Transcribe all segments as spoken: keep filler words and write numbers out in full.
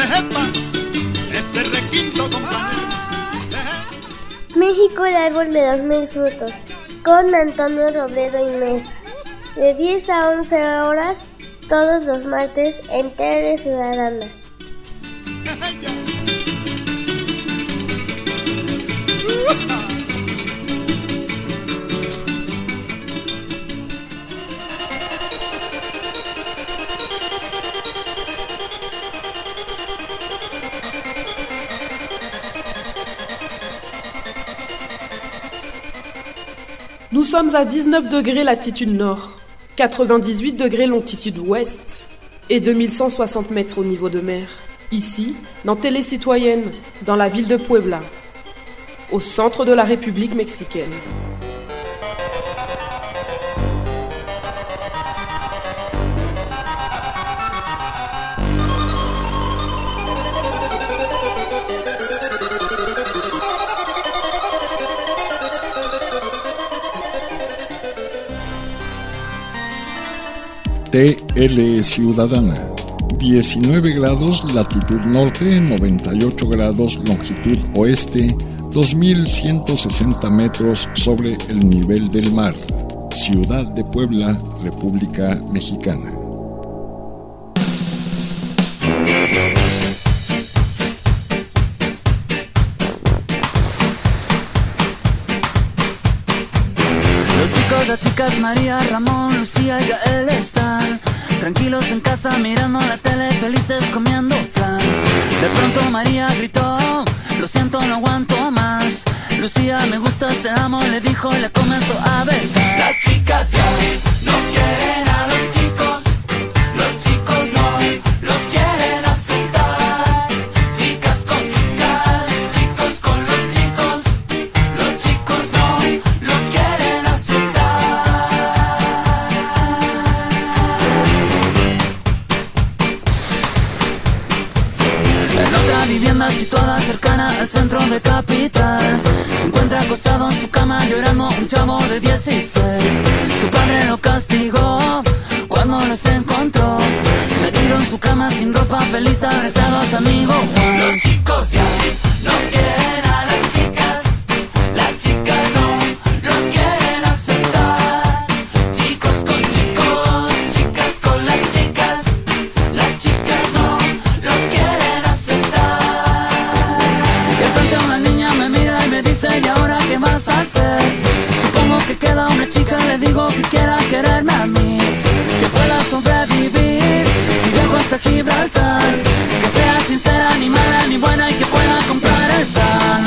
México, el árbol de los mil frutos, con Antonio Robledo y Mesa, de diez a once horas, todos los martes en Tele Ciudadana. Nous sommes à dix-neuf degrés latitude nord, quatre-vingt-dix-huit degrés longitude ouest et deux mille cent soixante mètres au niveau de mer. Ici, dans Télé Citoyenne, dans la ville de Puebla, au centre de la République mexicaine. T L Ciudadana, diecinueve grados latitud norte, noventa y ocho grados longitud oeste, dos mil ciento sesenta metros sobre el nivel del mar. Ciudad de Puebla, República Mexicana. Los chicos, las chicas, María, Ramón, Lucía y Gael están tranquilos en casa mirando la tele, felices comiendo flan. De pronto María gritó, lo siento, no aguanto más. Lucía, me gustas, te amo, le dijo y le comenzó a besar. Las chicas ya no quieren a los chicos, los chicos no lo quieren aceptar. Chicas con chicas, chicos con los chicos, los chicos no lo quieren aceptar. En otra vivienda situada cercana al centro de capital, se encuentra acostado en su cama llorando un chavo de dieciséis. Su padre lo castigó cuando los encontró metido en su cama sin ropa, feliz abrazado a su amigo Juan. Los chicos ya no quieren a las chicas, las chicas no lo quieren aceptar. Chicos con chicos, chicas con las chicas, las chicas no lo quieren aceptar. Y de frente a una niña me mira y me dice, ¿y ahora qué vas a hacer? Supongo que queda una chica, le digo que quiera quererme a mí, que pueda sobrevivir si viajo hasta Gibraltar, que sea sincera, ni mala ni buena y que pueda comprar el pan.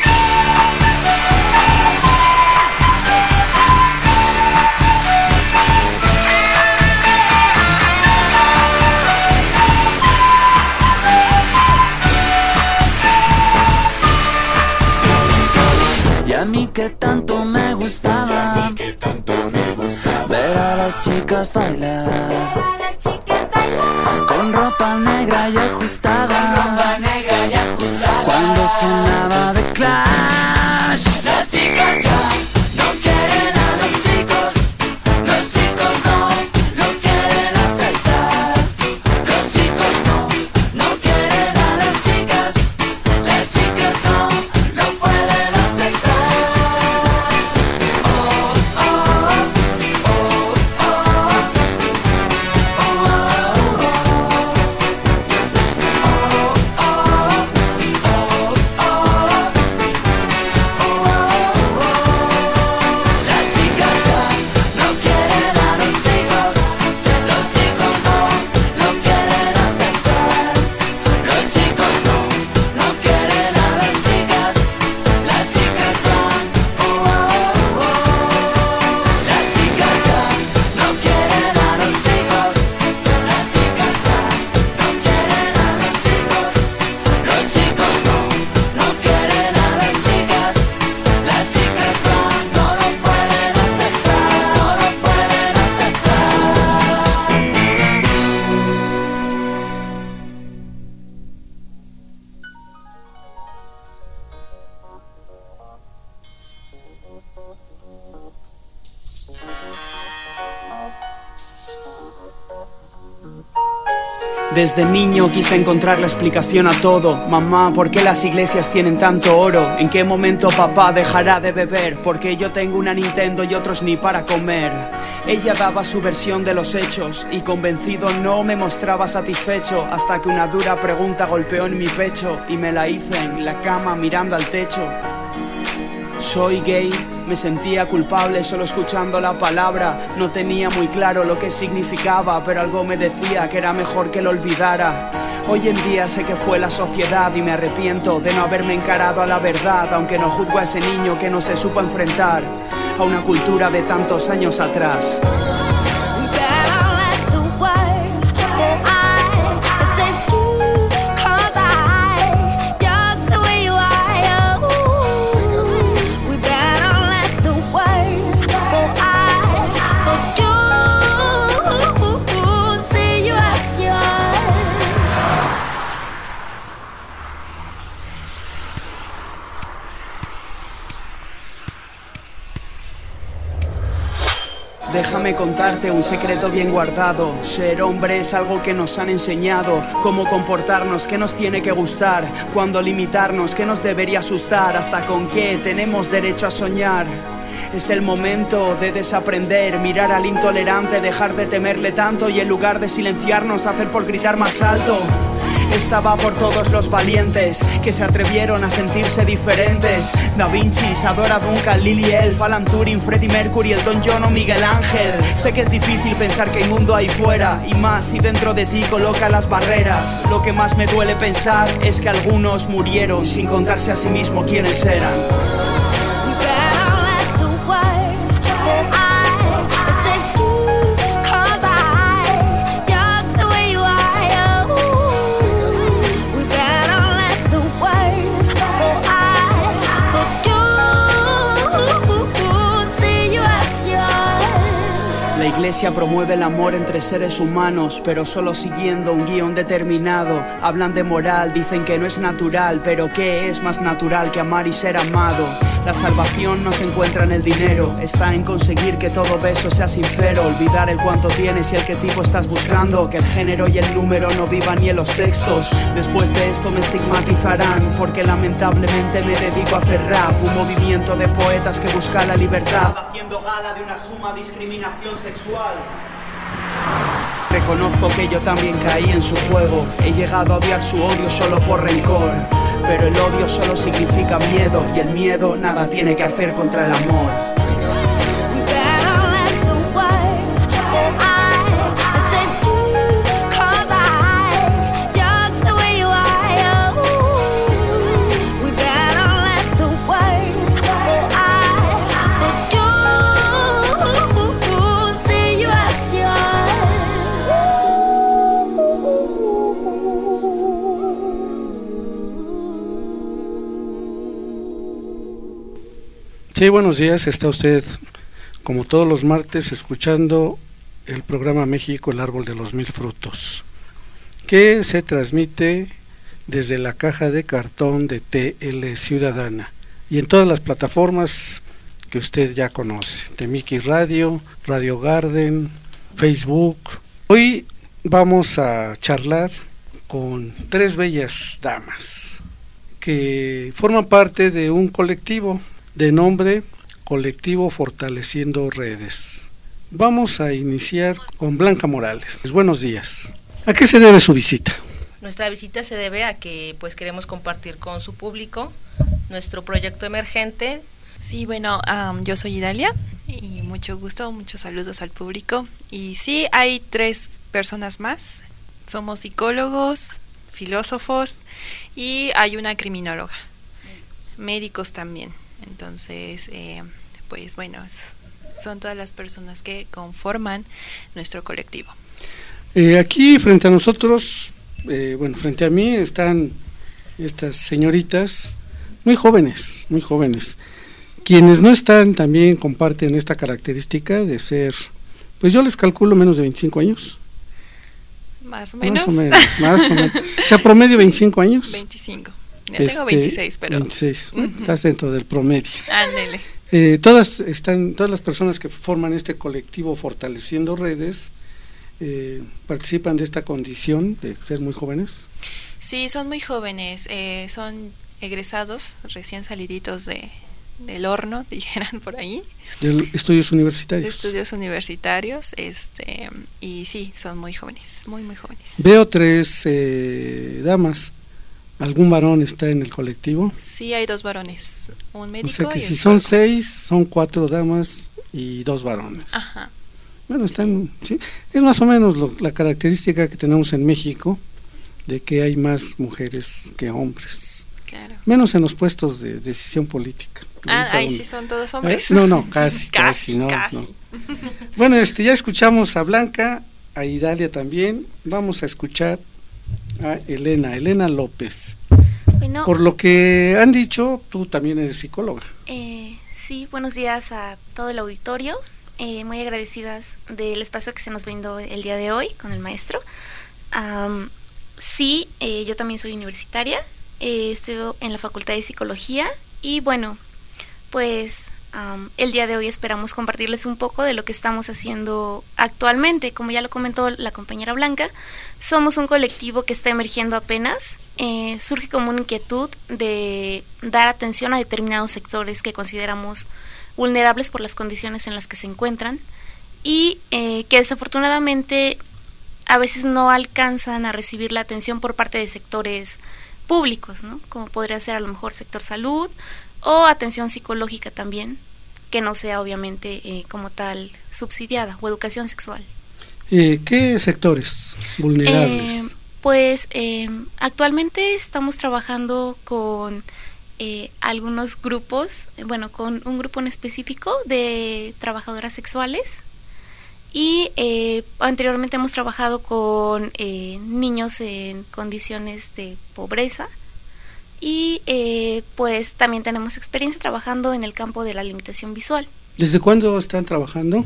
Y a mí que tanto me gustaba, que tanto me gustaba ver a las chicas bailar, con ropa negra y ajustada, con ropa negra y ajustada, cuando sonaba The Clash. Las chicas ya no quieren a los chicos, los chicos no lo quieren aceptar. Los chicos no, no quieren a las chicas, las chicas no lo pueden aceptar. Desde niño quise encontrar la explicación a todo. Mamá, ¿por qué las iglesias tienen tanto oro? ¿En qué momento papá dejará de beber? Porque yo tengo una Nintendo y otros ni para comer. Ella daba su versión de los hechos y convencido no me mostraba satisfecho, hasta que una dura pregunta golpeó en mi pecho y me la hice en la cama mirando al techo. Soy gay, me sentía culpable solo escuchando la palabra. No tenía muy claro lo que significaba, pero algo me decía que era mejor que lo olvidara. Hoy en día sé que fue la sociedad y me arrepiento de no haberme encarado a la verdad, aunque no juzgo a ese niño que no se supo enfrentar a una cultura de tantos años atrás. Déjame contarte un secreto bien guardado. Ser hombre es algo que nos han enseñado. Cómo comportarnos, qué nos tiene que gustar. Cuándo limitarnos, qué nos debería asustar. Hasta con qué tenemos derecho a soñar. Es el momento de desaprender, mirar al intolerante, dejar de temerle tanto y en lugar de silenciarnos hacer por gritar más alto. Esta va por todos los valientes que se atrevieron a sentirse diferentes. Da Vinci, Isadora Duncan, Lily Elf, Alan Turing, Freddie Mercury, Elton John o Miguel Ángel. Sé que es difícil pensar que hay mundo ahí fuera, y más si dentro de ti coloca las barreras. Lo que más me duele pensar es que algunos murieron sin contarse a sí mismo quiénes eran. La iglesia promueve el amor entre seres humanos, pero solo siguiendo un guión determinado. Hablan de moral, dicen que no es natural, pero ¿qué es más natural que amar y ser amado? La salvación no se encuentra en el dinero, está en conseguir que todo beso sea sincero. Olvidar el cuánto tienes y el qué tipo estás buscando, que el género y el número no vivan ni en los textos. Después de esto me estigmatizarán, porque lamentablemente me dedico a hacer rap, un movimiento de poetas que busca la libertad, haciendo gala de una suma discriminación sexual. Reconozco que yo también caí en su juego. He llegado a odiar su odio solo por rencor, pero el odio solo significa miedo, y el miedo nada tiene que hacer contra el amor. Sí, buenos días, está usted como todos los martes escuchando el programa México, el árbol de los mil frutos, que se transmite desde la caja de cartón de T L Ciudadana y en todas las plataformas que usted ya conoce, Temiki Radio, Radio Garden, Facebook. Hoy vamos a charlar con tres bellas damas que forman parte de un colectivo de nombre Colectivo Fortaleciendo Redes. Vamos a iniciar con Blanca Morales. Buenos días. ¿A qué se debe su visita? Nuestra visita se debe a que pues queremos compartir con su público nuestro proyecto emergente. Sí, bueno, um, yo soy Idalia y mucho gusto, muchos saludos al público. Y sí, hay tres personas más. Somos psicólogos, filósofos y hay una criminóloga. Médicos también. Entonces, eh, pues bueno, es, son todas las personas que conforman nuestro colectivo. Eh, aquí frente a nosotros, eh, bueno, frente a mí están estas señoritas muy jóvenes, muy jóvenes. Quienes no están también comparten esta característica de ser, pues yo les calculo menos de veinticinco años. Más o menos. Más o menos, más o menos. O sea, promedio veinticinco años. veinticinco. Yo este, tengo veintiséis, pero... veintiséis, uh-huh. Estás dentro del promedio. Ándele. Eh, todas están, todas las personas que forman este colectivo Fortaleciendo Redes, eh, participan de esta condición de ser muy jóvenes? Sí, son muy jóvenes, eh, son egresados, recién saliditos de, del horno, dijeran por ahí. De estudios universitarios. De estudios universitarios, este, y sí, son muy jóvenes, muy, muy jóvenes. Veo tres eh, damas. ¿Algún varón está en el colectivo? Sí, hay dos varones, un médico. O sea que y si un son psicólogo. seis, son cuatro damas y dos varones. Ajá. Bueno, están, sí, es más o menos lo, la característica que tenemos en México, de que hay más mujeres que hombres. Claro. Menos en los puestos de decisión política. Ah, ahí donde, sí son todos hombres. ¿Eh? No, no, casi, casi, casi, no, casi. no. Bueno, este, ya escuchamos a Blanca, a Idalia también. Vamos a escuchar a Elena, Elena López. Bueno, Por lo que han dicho, tú también eres psicóloga. eh, sí, buenos días a todo el auditorio. Eh, muy agradecidas del espacio que se nos brindó el día de hoy con el maestro. Um, sí, eh, yo también soy universitaria, eh, estudio en la Facultad de Psicología y bueno, pues um, el día de hoy esperamos compartirles un poco de lo que estamos haciendo actualmente. Como ya lo comentó la compañera Blanca, somos un colectivo que está emergiendo apenas. Eh, surge como una inquietud de dar atención a determinados sectores que consideramos vulnerables por las condiciones en las que se encuentran y eh, que desafortunadamente a veces no alcanzan a recibir la atención por parte de sectores públicos, ¿no? Como podría ser a lo mejor sector salud o atención psicológica también, que no sea obviamente eh, como tal subsidiada, o educación sexual. Eh, ¿Qué sectores vulnerables? Eh, pues eh, actualmente estamos trabajando con eh, algunos grupos, eh, bueno, con un grupo en específico de trabajadoras sexuales y eh, anteriormente hemos trabajado con eh, niños en condiciones de pobreza y eh, pues también tenemos experiencia trabajando en el campo de la limitación visual. ¿Desde cuándo están trabajando?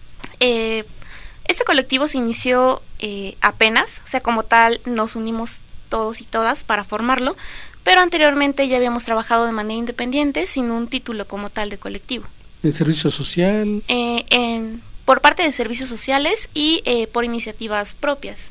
Eh, Este colectivo se inició eh, apenas, o sea, como tal nos unimos todos y todas para formarlo, pero anteriormente ya habíamos trabajado de manera independiente sin un título como tal de colectivo. ¿En servicio social? Eh, en, por parte de servicios sociales y eh, por iniciativas propias.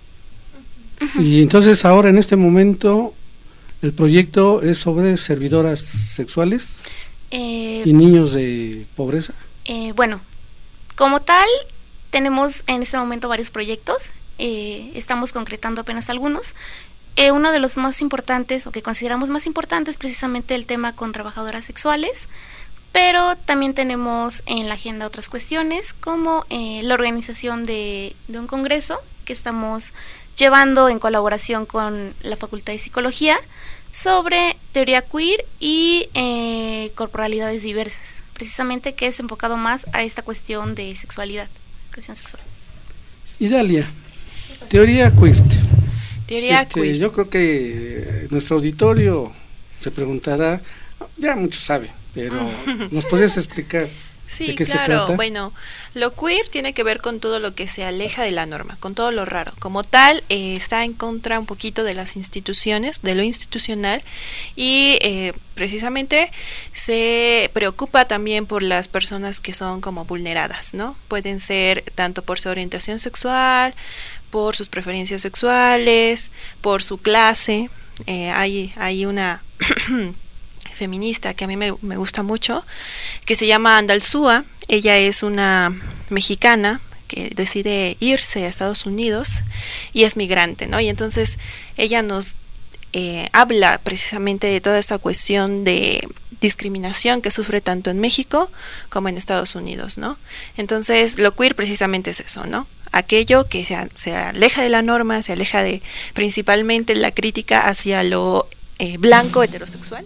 Y entonces ahora en este momento el proyecto es sobre servidoras sexuales Eh, y niños de pobreza. eh, bueno, como tal tenemos en este momento varios proyectos, eh, estamos concretando apenas algunos. Eh, uno de los más importantes, o que consideramos más importantes, es precisamente el tema con trabajadoras sexuales, pero también tenemos en la agenda otras cuestiones, como eh, la organización de, de un congreso que estamos llevando en colaboración con la Facultad de Psicología sobre teoría queer y eh, corporalidades diversas, precisamente que es enfocado más a esta cuestión de sexualidad. Sexual. Idalia, teoría queer. Teoría este, queer. Yo creo que nuestro auditorio se preguntará, ya muchos saben, pero ¿nos podrías explicar Sí, de qué claro. se trata? Bueno, lo queer tiene que ver con todo lo que se aleja de la norma, con todo lo raro. Como tal, eh, está en contra un poquito de las instituciones, de lo institucional, y eh, precisamente se preocupa también por las personas que son como vulneradas, ¿no? Pueden ser tanto por su orientación sexual, por sus preferencias sexuales, por su clase. Eh, hay, hay una feminista que a mí me, me gusta mucho, que se llama Andalzúa. Ella es una mexicana que decide irse a Estados Unidos y es migrante, ¿no? Y entonces ella nos eh, habla precisamente de toda esta cuestión de discriminación que sufre tanto en México como en Estados Unidos, ¿no? Entonces lo queer precisamente es eso, ¿no? Aquello que se, se aleja de la norma, se aleja de principalmente la crítica hacia lo eh, blanco heterosexual.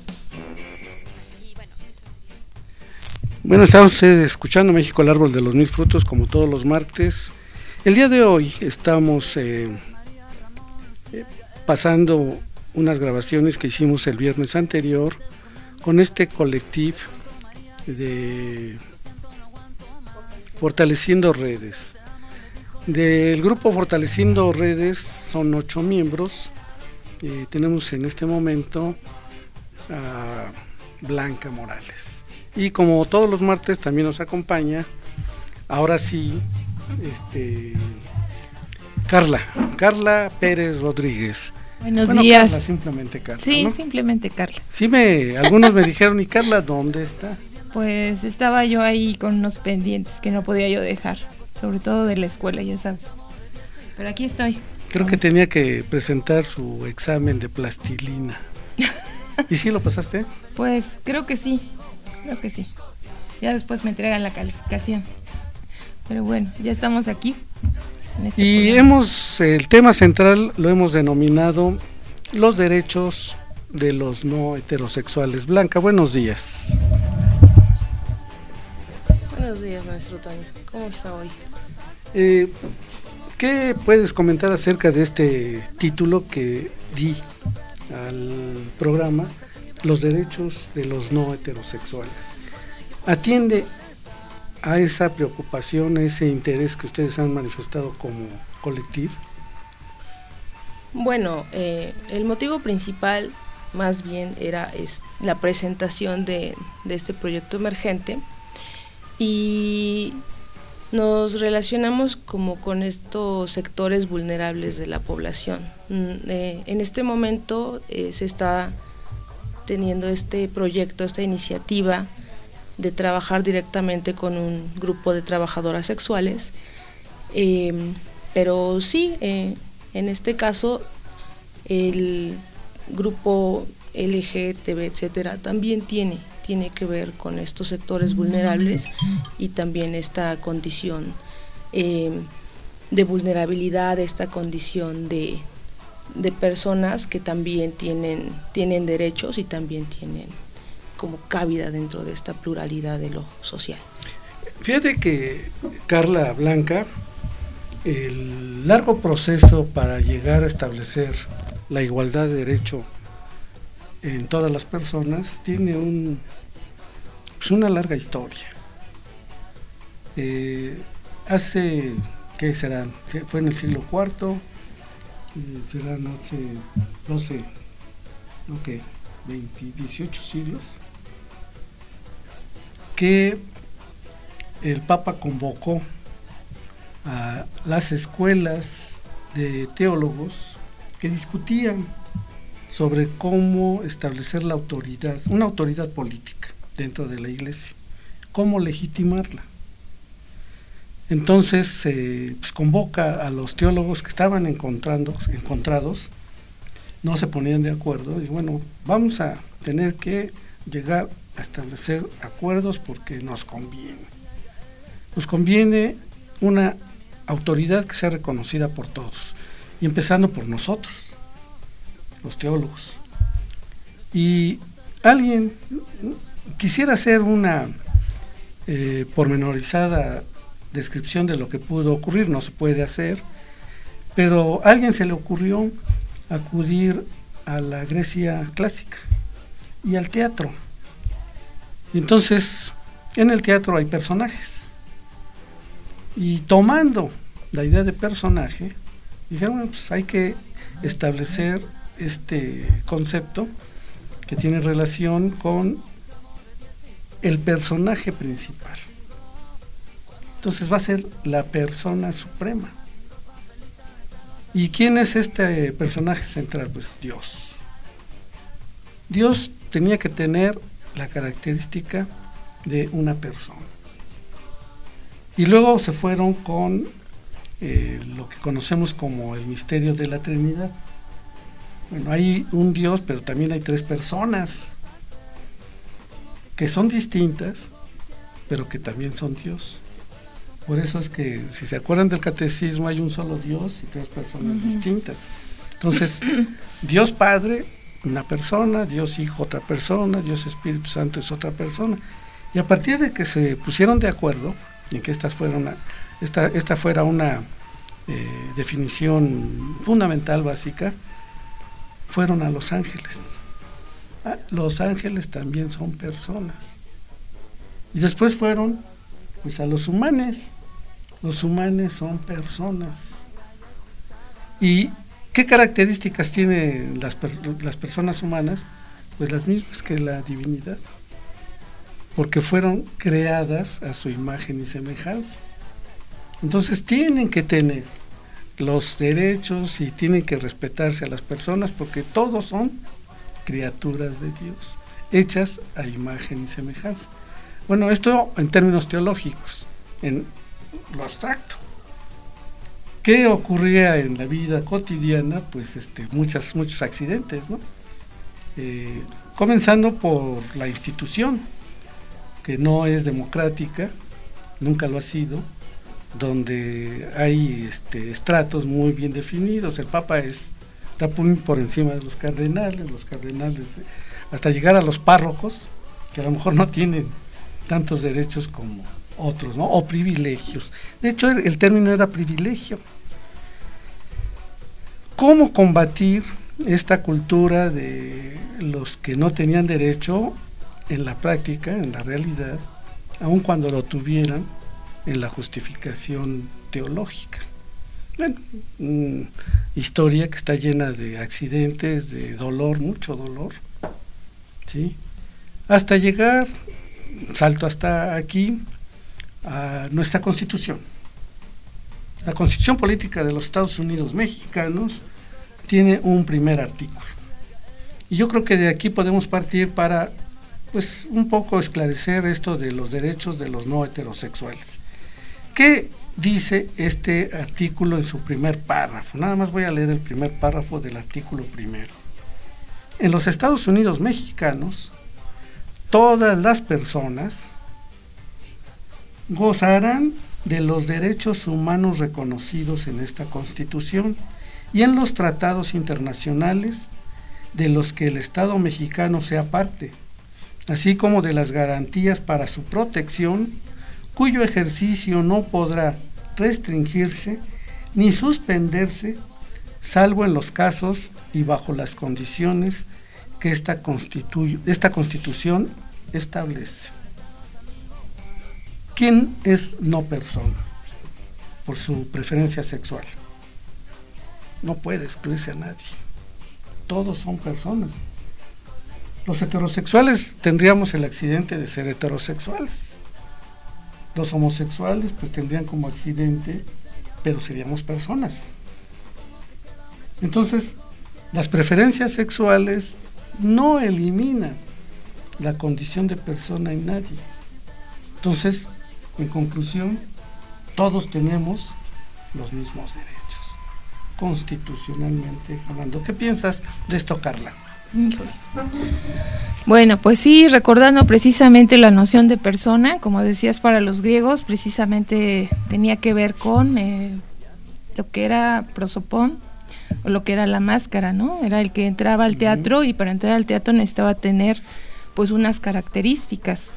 Bueno, está usted escuchando México, el árbol de los mil frutos, como todos los martes. El día de hoy estamos eh, eh, pasando unas grabaciones que hicimos el viernes anterior con este colectivo de Fortaleciendo Redes. Del grupo Fortaleciendo Redes son ocho miembros. Eh, tenemos en este momento a Blanca Morales. Y como todos los martes también nos acompaña, ahora sí, este, Carla, Carla Pérez Rodríguez. Buenos bueno, días. Carla, simplemente Carla. Sí, ¿no? simplemente Carla. Sí, me, algunos me dijeron, ¿y Carla dónde está? Pues estaba yo ahí con unos pendientes que no podía yo dejar, sobre todo de la escuela, ya sabes. Pero aquí estoy. Creo Vamos. que tenía que presentar su examen de plastilina. ¿Y sí lo pasaste? Pues creo que sí, creo que sí. Ya después me entregan la calificación. Pero bueno, ya estamos aquí. En este Y programa. hemos, el tema central lo hemos denominado los derechos de los no heterosexuales. Blanca, buenos días. Buenos días, maestro Toño. ¿Cómo está hoy? Eh, ¿Qué puedes comentar acerca de este título que di al programa, los derechos de los no heterosexuales? ¿Atiende a esa preocupación, a ese interés que ustedes han manifestado como colectivo? Bueno, eh, el motivo principal más bien era es, la presentación de, de este proyecto emergente, y nos relacionamos como con estos sectores vulnerables de la población. Eh, en este momento eh, se está teniendo este proyecto, esta iniciativa de trabajar directamente con un grupo de trabajadoras sexuales, eh, pero sí, eh, en este caso el grupo L G B T, etcétera, también tiene tiene que ver con estos sectores vulnerables y también esta condición eh, de vulnerabilidad, esta condición de, de personas que también tienen, tienen derechos y también tienen como cabida dentro de esta pluralidad de lo social. Fíjate que, Carla, Blanca, el largo proceso para llegar a establecer la igualdad de derecho en todas las personas tiene un, pues una larga historia. Eh, hace, ¿qué serán? Fue en el siglo cuarto, eh, serán hace doce, ok, veinte, dieciocho siglos, que el Papa convocó a las escuelas de teólogos que discutían sobre cómo establecer la autoridad, una autoridad política dentro de la iglesia, cómo legitimarla. Entonces se eh, pues convoca a los teólogos que estaban encontrando, encontrados, no se ponían de acuerdo, y bueno, vamos a tener que llegar a establecer acuerdos porque nos conviene. Nos conviene una autoridad que sea reconocida por todos, y empezando por nosotros, los teólogos. Y alguien quisiera hacer una eh, pormenorizada descripción de lo que pudo ocurrir, no se puede hacer, pero a alguien se le ocurrió acudir a la Grecia clásica y al teatro. Y entonces, en el teatro hay personajes, y tomando la idea de personaje, dijeron, bueno, pues hay que establecer este concepto que tiene relación con el personaje principal. Entonces va a ser la persona suprema. ¿Y quién es este personaje central? Pues Dios. Dios tenía que tener la característica de una persona. Y luego se fueron con eh, lo que conocemos como el misterio de la Trinidad. Bueno, hay un Dios, pero también hay tres personas que son distintas, pero que también son Dios. Por eso es que, si se acuerdan del catecismo, hay un solo Dios y tres personas uh-huh. distintas. Entonces, Dios Padre, una persona, Dios Hijo, otra persona, Dios Espíritu Santo es otra persona. Y a partir de que se pusieron de acuerdo en que estas fueron una, esta, esta fuera una eh, definición fundamental, básica, fueron a los ángeles. Ah, los ángeles también son personas. Y después fueron pues a los humanos. Los humanos son personas. ¿Y qué características tienen las, las personas humanas? Pues las mismas que la divinidad, porque fueron creadas a su imagen y semejanza. Entonces tienen que tener los derechos y tienen que respetarse a las personas porque todos son criaturas de Dios, hechas a imagen y semejanza. Bueno, esto en términos teológicos, en lo abstracto. ¿Qué ocurría en la vida cotidiana? Pues este, muchas, muchos accidentes, ¿no? Eh, comenzando por la institución, que no es democrática, nunca lo ha sido, donde hay este, estratos muy bien definidos. El Papa es, está por encima de los cardenales, los cardenales, hasta llegar a los párrocos, que a lo mejor no tienen tantos derechos como otros, ¿no? O privilegios. De hecho, el, el término era privilegio. ¿Cómo combatir esta cultura de los que no tenían derecho en la práctica, en la realidad, aun cuando lo tuvieran en la justificación teológica? Bueno, una historia que está llena de accidentes, de dolor, mucho dolor, ¿sí? Hasta llegar, salto hasta aquí, a nuestra Constitución. La Constitución Política de los Estados Unidos Mexicanos tiene un primer artículo. Y yo creo que de aquí podemos partir para, pues, un poco esclarecer esto de los derechos de los no heterosexuales. ¿Qué dice este artículo en su primer párrafo? Nada más voy a leer el primer párrafo del artículo primero. En los Estados Unidos Mexicanos, todas las personas gozarán de los derechos humanos reconocidos en esta Constitución y en los tratados internacionales de los que el Estado mexicano sea parte, así como de las garantías para su protección, cuyo ejercicio no podrá restringirse ni suspenderse, salvo en los casos y bajo las condiciones que esta, constitu- esta Constitución establece. ¿Quién es no persona? Por su preferencia sexual. No puede excluirse a nadie. Todos son personas. Los heterosexuales tendríamos el accidente de ser heterosexuales. Los homosexuales pues tendrían como accidente, pero seríamos personas. Entonces, las preferencias sexuales no eliminan la condición de persona en nadie. Entonces, en conclusión, todos tenemos los mismos derechos, constitucionalmente hablando. ¿Qué piensas de esto, Carla? Bueno, pues sí, recordando precisamente la noción de persona, como decías, para los griegos, precisamente tenía que ver con eh, lo que era prosopón, o lo que era la máscara, ¿no? Era el que entraba al teatro, y para entrar al teatro necesitaba tener pues unas características.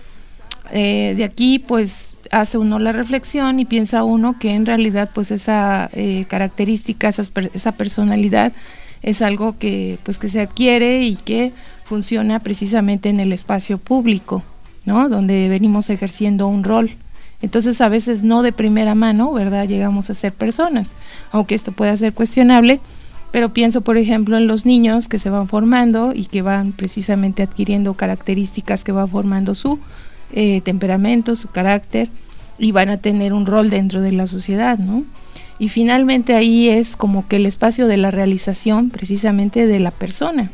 Eh, de aquí pues hace uno la reflexión y piensa uno que en realidad pues esa eh, característica, esa, esa personalidad es algo que pues que se adquiere y que funciona precisamente en el espacio público, ¿no? Donde venimos ejerciendo un rol. Entonces a veces no de primera mano, ¿verdad?, llegamos a ser personas, aunque esto pueda ser cuestionable, pero pienso por ejemplo en los niños que se van formando y que van precisamente adquiriendo características que van formando su eh, temperamento, su carácter, y van a tener un rol dentro de la sociedad, ¿no? Y finalmente ahí es como que el espacio de la realización precisamente de la persona.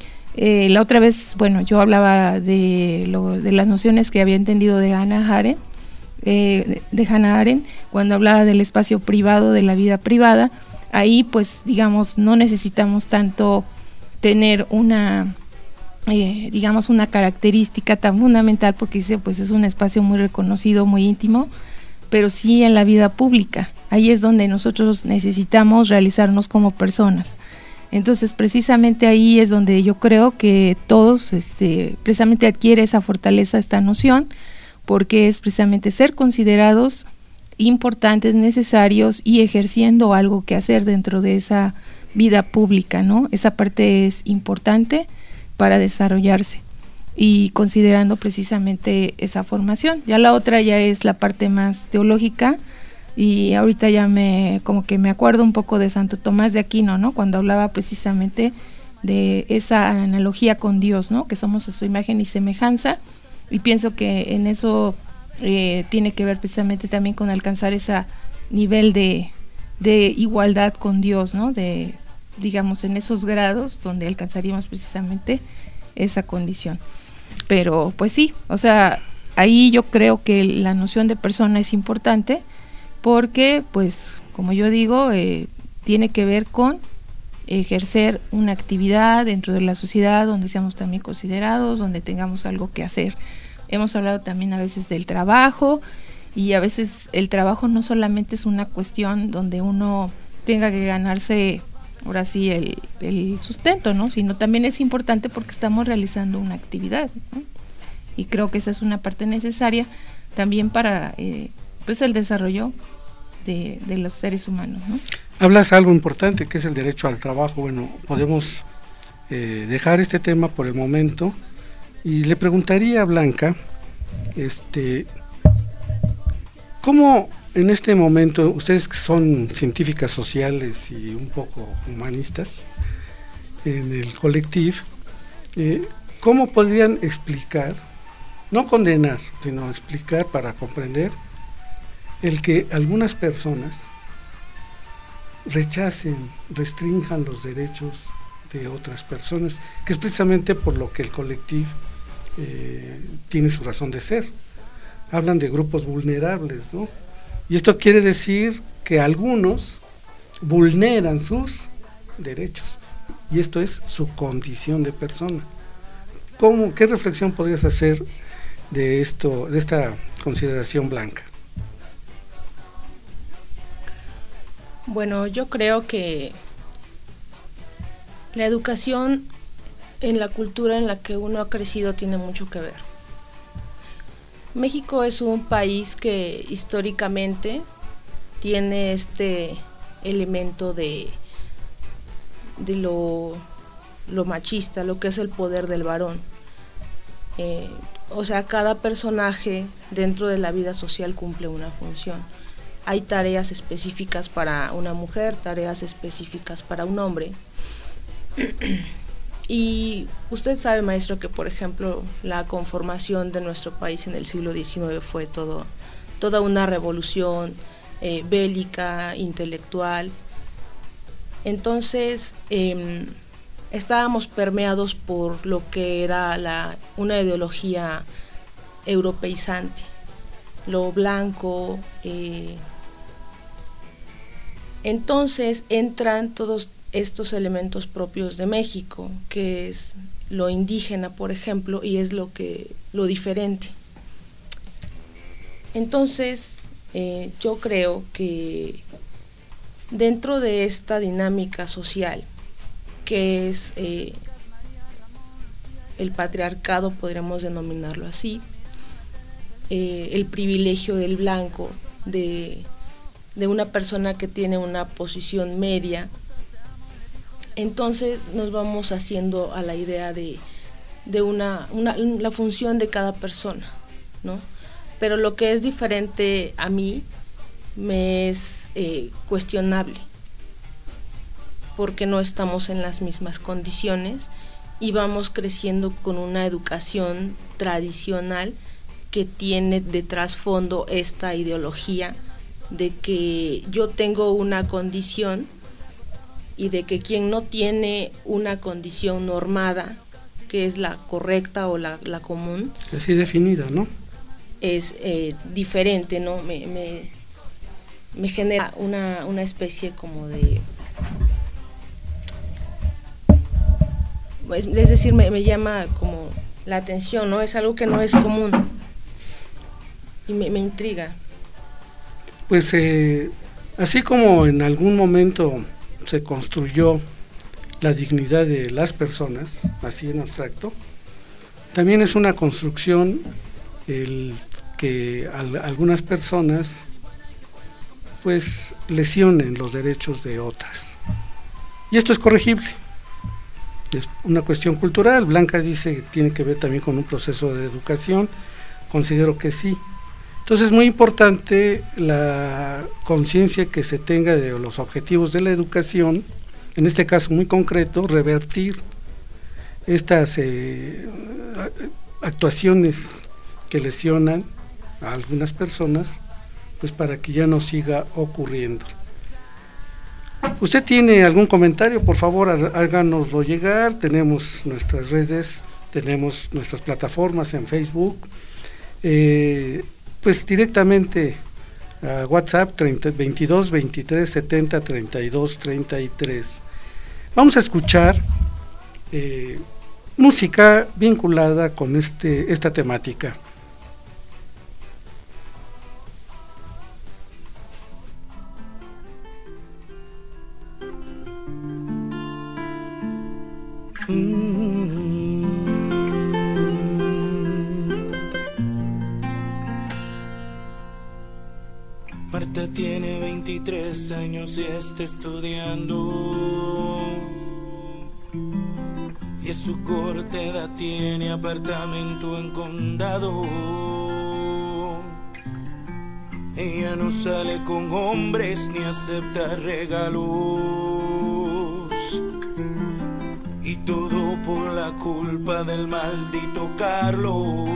Eh, la otra vez, bueno, yo hablaba de, lo, de las nociones que había entendido de Hannah Arendt, eh, de, de Hannah Arendt, cuando hablaba del espacio privado, de la vida privada. Ahí pues digamos no necesitamos tanto tener una, eh, digamos una característica tan fundamental, porque dice pues es un espacio muy reconocido, muy íntimo, pero sí en la vida pública. Ahí es donde nosotros necesitamos realizarnos como personas. Entonces precisamente ahí es donde yo creo que todos este, precisamente adquiere esa fortaleza, esta noción, porque es precisamente ser considerados importantes, necesarios y ejerciendo algo que hacer dentro de esa vida pública, ¿no? Esa parte es importante para desarrollarse y considerando precisamente esa formación. Ya la otra ya es la parte más teológica, y ahorita ya me como que me acuerdo un poco de Santo Tomás de Aquino, ¿no? Cuando hablaba precisamente de esa analogía con Dios, ¿no? Que somos a su imagen y semejanza, y pienso que en eso eh, tiene que ver precisamente también con alcanzar ese nivel de, de igualdad con Dios, ¿no? De, digamos, en esos grados donde alcanzaríamos precisamente esa condición. Pero pues sí, o sea, ahí yo creo que la noción de persona es importante porque, pues, como yo digo, eh, tiene que ver con ejercer una actividad dentro de la sociedad donde seamos también considerados, donde tengamos algo que hacer. Hemos hablado también a veces del trabajo, y a veces el trabajo no solamente es una cuestión donde uno tenga que ganarse ahora sí el, el sustento, ¿no? Sino también es importante porque estamos realizando una actividad, ¿no? Y creo que esa es una parte necesaria también para eh, pues el desarrollo de, de los seres humanos, ¿no? Hablas algo importante que es el derecho al trabajo. Bueno, podemos eh, dejar este tema por el momento y le preguntaría a Blanca, este, ¿cómo en este momento, ustedes que son científicas sociales y un poco humanistas en el colectivo, eh, cómo podrían explicar, no condenar, sino explicar para comprender el que algunas personas rechacen, restrinjan los derechos de otras personas, que es precisamente por lo que el colectivo eh, tiene su razón de ser? Hablan de grupos vulnerables, ¿no? Y esto quiere decir que algunos vulneran sus derechos, y esto es su condición de persona. ¿Cómo, qué reflexión podrías hacer de esto, de esta consideración, Blanca? Bueno, yo creo que la educación en la cultura en la que uno ha crecido tiene mucho que ver. México es un país que históricamente tiene este elemento de, de lo, lo machista, lo que es el poder del varón. Eh, o sea, cada personaje dentro de la vida social cumple una función. Hay tareas específicas para una mujer, tareas específicas para un hombre. Y usted sabe, maestro, que por ejemplo la conformación de nuestro país en el siglo diecinueve fue todo, toda una revolución eh, bélica, intelectual. Entonces eh, estábamos permeados por lo que era la, una ideología europeizante, lo blanco. Eh, entonces entran todos estos elementos propios de México, que es lo indígena, por ejemplo, y es lo que lo diferente. Entonces, eh, yo creo que dentro de esta dinámica social, que es eh, el patriarcado, podríamos denominarlo así, eh, el privilegio del blanco, de, de una persona que tiene una posición media. Entonces nos vamos haciendo a la idea de, de una, una, la función de cada persona, ¿no? Pero lo que es diferente a mí me es eh, cuestionable, porque no estamos en las mismas condiciones y vamos creciendo con una educación tradicional que tiene de trasfondo esta ideología de que yo tengo una condición y de que quien no tiene una condición normada, que es la correcta o la, la común, así definida, ¿no? Es eh, diferente, ¿no? Me, me, me genera una, una especie como de... Es, es decir, me, me llama como la atención, ¿no? Es algo que no es común y me, me intriga. Pues eh, así como en algún momento se construyó la dignidad de las personas, así en abstracto, también es una construcción el que al, algunas personas pues lesionen los derechos de otras. Y esto es corregible. Es una cuestión cultural. Blanca dice que tiene que ver también con un proceso de educación. Considero que sí. Entonces es muy importante la conciencia que se tenga de los objetivos de la educación, en este caso muy concreto, revertir estas eh, actuaciones que lesionan a algunas personas, pues para que ya no siga ocurriendo. ¿Usted tiene algún comentario? Por favor, háganoslo llegar. Tenemos nuestras redes, tenemos nuestras plataformas en Facebook, eh, pues directamente a WhatsApp treinta, veintidós, veintitrés, setenta, treinta y dos, treinta y tres. Vamos a escuchar eh, música vinculada con este esta temática. Marta tiene veintitrés años y está estudiando, y a su corta edad tiene apartamento en condado. Ella no sale con hombres ni acepta regalos, y todo por la culpa del maldito Carlos.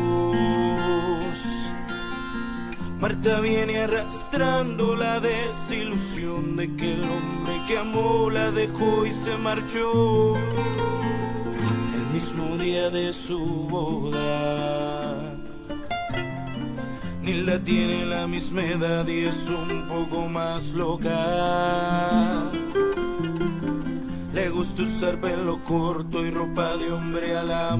Marta viene arrastrando la desilusión de que el hombre que amó la dejó y se marchó el mismo día de su boda. Nilda tiene la misma edad y es un poco más loca. Le gusta usar pelo corto y ropa de hombre a la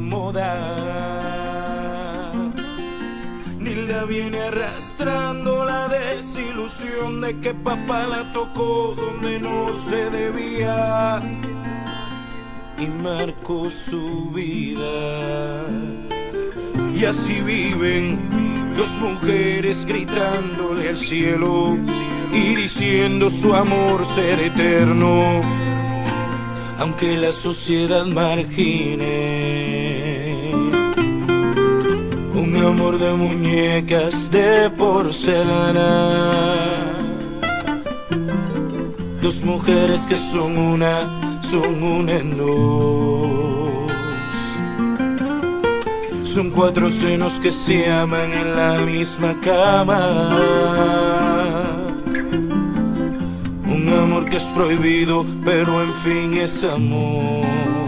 moda. Nilda viene arrastrando la desilusión de que papá la tocó donde no se debía y marcó su vida. Y así viven dos mujeres gritándole al cielo y diciendo su amor ser eterno, aunque la sociedad margine un amor de muñecas de porcelana. Dos mujeres que son una, son una en dos. Son cuatro senos que se aman en la misma cama. Un amor que es prohibido, pero en fin es amor.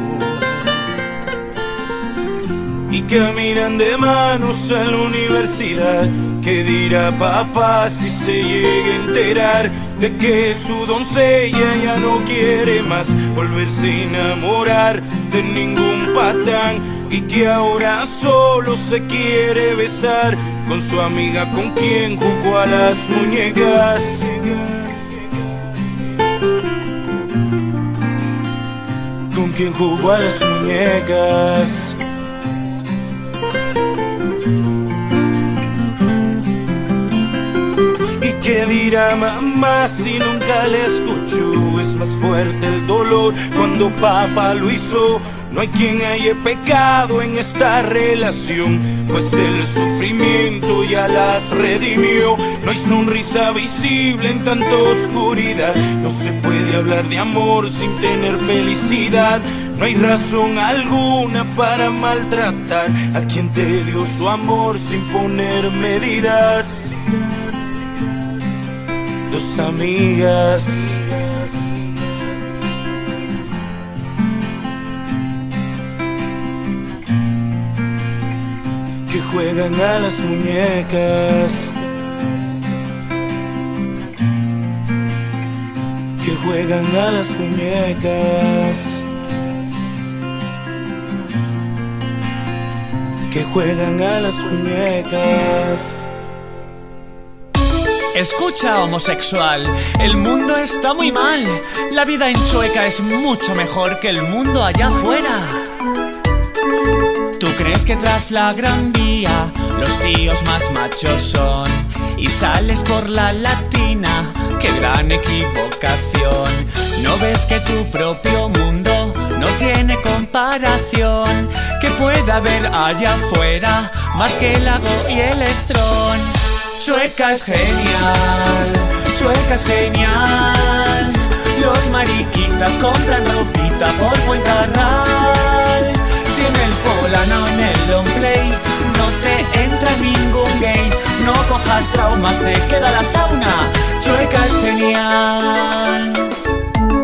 Y caminan de manos a la universidad. ¿Qué dirá papá si se llega a enterar de que su doncella ya no quiere más volverse a enamorar de ningún patán? Y que ahora solo se quiere besar con su amiga con quien jugó a las muñecas. Con quien jugó a las muñecas. ¿Y qué dirá mamá si nunca la escuchó? Es más fuerte el dolor cuando papá lo hizo. No hay quien haya pecado en esta relación, pues el sufrimiento ya las redimió. No hay sonrisa visible en tanta oscuridad. No se puede hablar de amor sin tener felicidad. No hay razón alguna para maltratar a quien te dio su amor sin poner medidas. Dos amigas que juegan a las muñecas, que juegan a las muñecas, que juegan a las muñecas. Escucha, homosexual, el mundo está muy mal. La vida en Chueca es mucho mejor que el mundo allá afuera. ¿Tú crees que tras la Gran Vía los tíos más machos son? Y sales por la Latina, qué gran equivocación. ¿No ves que tu propio mundo no tiene comparación? ¿Qué puede haber allá afuera más que el lago y el Estrón? Chueca es genial, Chueca es genial. Los mariquitas compran ropita por Fuencarral. Si en el Polano, en el Longplay no te entra ningún gay, no cojas traumas, te queda la sauna. Chueca es genial.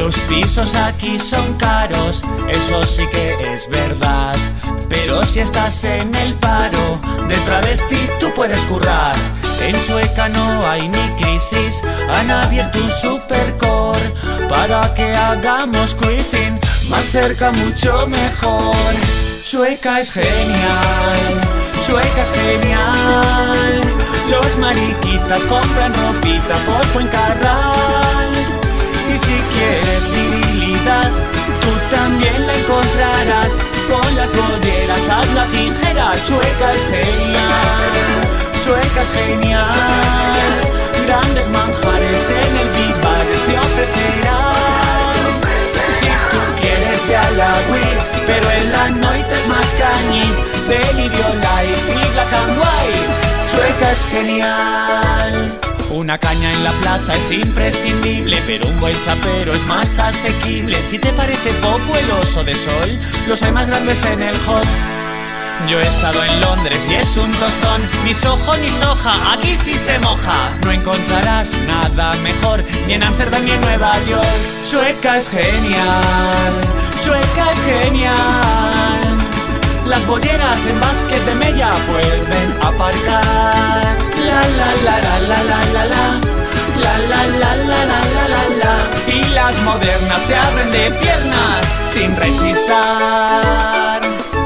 Los pisos aquí son caros, eso sí que es verdad. Pero si estás en el paro, de travesti tú puedes currar. En Chueca no hay ni crisis, han abierto un supercore para que hagamos cruising, más cerca mucho mejor. Chueca es genial, Chueca es genial. Los mariquitas compran ropita por Fuencarral. Y si quieres virilidad, tú también la encontrarás con las bolleras, haz la tijera. Chueca es genial, Chueca es genial. Grandes manjares en el Big Bares te ofrecerán. Si tú quieres de Alagüí, pero en la noche es más cañí, Delirio Life y Black and White. Chueca es genial. Una caña en la plaza es imprescindible, pero un buen chapero es más asequible. Si te parece poco el oso de sol, los hay más grandes en el hot. Yo he estado en Londres y es un tostón, ni sojo ni soja, aquí sí se moja. No encontrarás nada mejor, ni en Ámsterdam ni en Nueva York. Chueca es genial, Chueca es genial. Las bolleras en Vázquez de Mella pueden aparcar. La la la la la la la la. La la la la la la la la. Y las modernas se abren de piernas sin rechistar.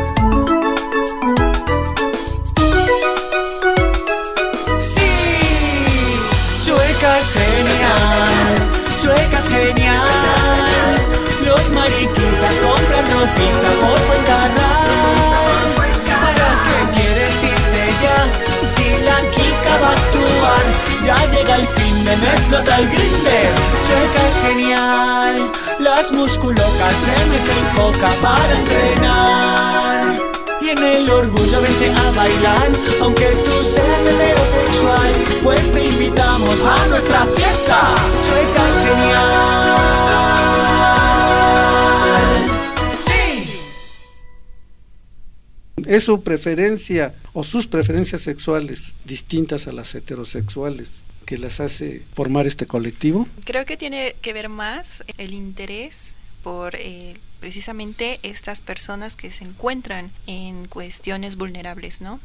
Sí, Chueca es genial, Chueca es genial. Los mariquitas compran ropita por Fuencarral. ¿Para qué quieres irte ya? Si la Kika va a actuar, ya llega el fin de no explota el grinder. Chueca es genial, las musculocas se meten coca para entrenar. Y en el Orgullo vente a bailar, aunque tú seas heterosexual, pues te invitamos a nuestra fiesta. Chueca es genial. ¿Es su preferencia o sus preferencias sexuales distintas a las heterosexuales que las hace formar este colectivo? Creo que tiene que ver más el interés por eh, precisamente estas personas que se encuentran en cuestiones vulnerables, ¿no?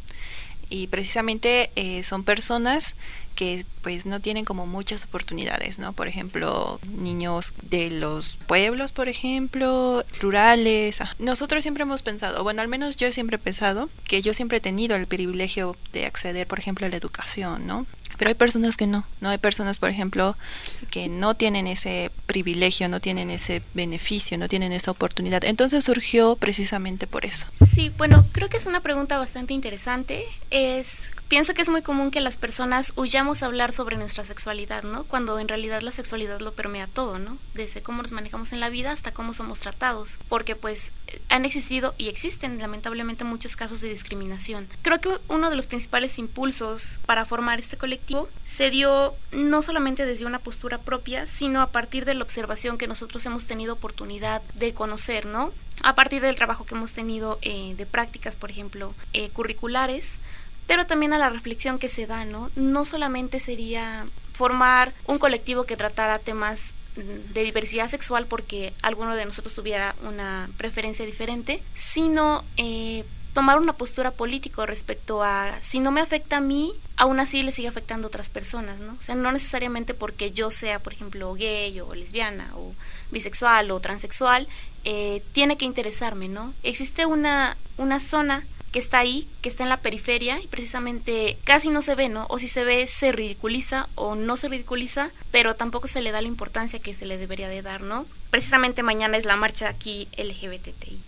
Y precisamente eh, son personas que pues no tienen como muchas oportunidades, ¿no? Por ejemplo, niños de los pueblos, por ejemplo, rurales. Nosotros siempre hemos pensado, bueno, al menos yo siempre he pensado que yo siempre he tenido el privilegio de acceder, por ejemplo, a la educación, ¿no? Pero hay personas que no, no hay personas, por ejemplo, que no tienen ese privilegio, no tienen ese beneficio, no tienen esa oportunidad. Entonces surgió precisamente por eso. Sí, bueno, creo que es una pregunta bastante interesante. Es, pienso que es muy común que las personas huyamos a hablar sobre nuestra sexualidad, ¿no? Cuando en realidad la sexualidad lo permea todo, ¿no? Desde cómo nos manejamos en la vida hasta cómo somos tratados, porque pues han existido y existen lamentablemente muchos casos de discriminación. Creo que uno de los principales impulsos para formar este colectivo se dio no solamente desde una postura propia, sino a partir de la observación que nosotros hemos tenido oportunidad de conocer, ¿no? A partir del trabajo que hemos tenido eh, de prácticas, por ejemplo, eh, curriculares, pero también a la reflexión que se da, ¿no? No solamente sería formar un colectivo que tratara temas de diversidad sexual porque alguno de nosotros tuviera una preferencia diferente, sino eh, tomar una postura política respecto a si no me afecta a mí, aún así le sigue afectando a otras personas, ¿no? O sea, no necesariamente porque yo sea, por ejemplo, gay o lesbiana o bisexual o transexual, eh, tiene que interesarme, ¿no? Existe una, una zona que está ahí, que está en la periferia y precisamente casi no se ve, ¿no? O si se ve, se ridiculiza o no se ridiculiza, pero tampoco se le da la importancia que se le debería de dar, ¿no? Precisamente mañana es la marcha aquí L G B T I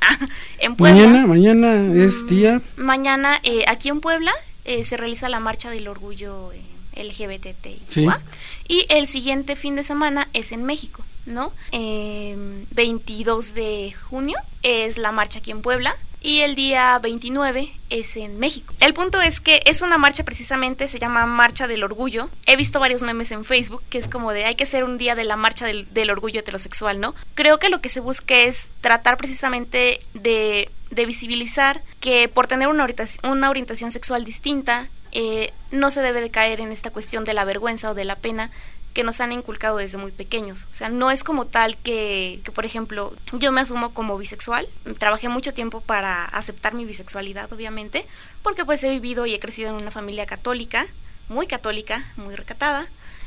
en Puebla. Mañana, mañana es día. Mañana eh, aquí en Puebla eh, se realiza la marcha del orgullo eh, L G B T I. Sí. Y el siguiente fin de semana es en México, ¿no? Eh, veintidós de junio es la marcha aquí en Puebla. Y el día veintinueve es en México. El punto es que es una marcha precisamente, se llama Marcha del Orgullo. He visto varios memes en Facebook que es como de hay que hacer un día de la Marcha del, del Orgullo heterosexual, ¿no? Creo que lo que se busca es tratar precisamente de, de visibilizar que por tener una orientación, una orientación sexual distinta, eh, no se debe de caer en esta cuestión de la vergüenza o de la pena, que nos han inculcado desde muy pequeños. O sea, no es como tal que, que, por ejemplo, yo me asumo como bisexual. Trabajé mucho tiempo para aceptar mi bisexualidad, obviamente, porque pues he vivido y he crecido en una familia católica, muy católica, muy recatada,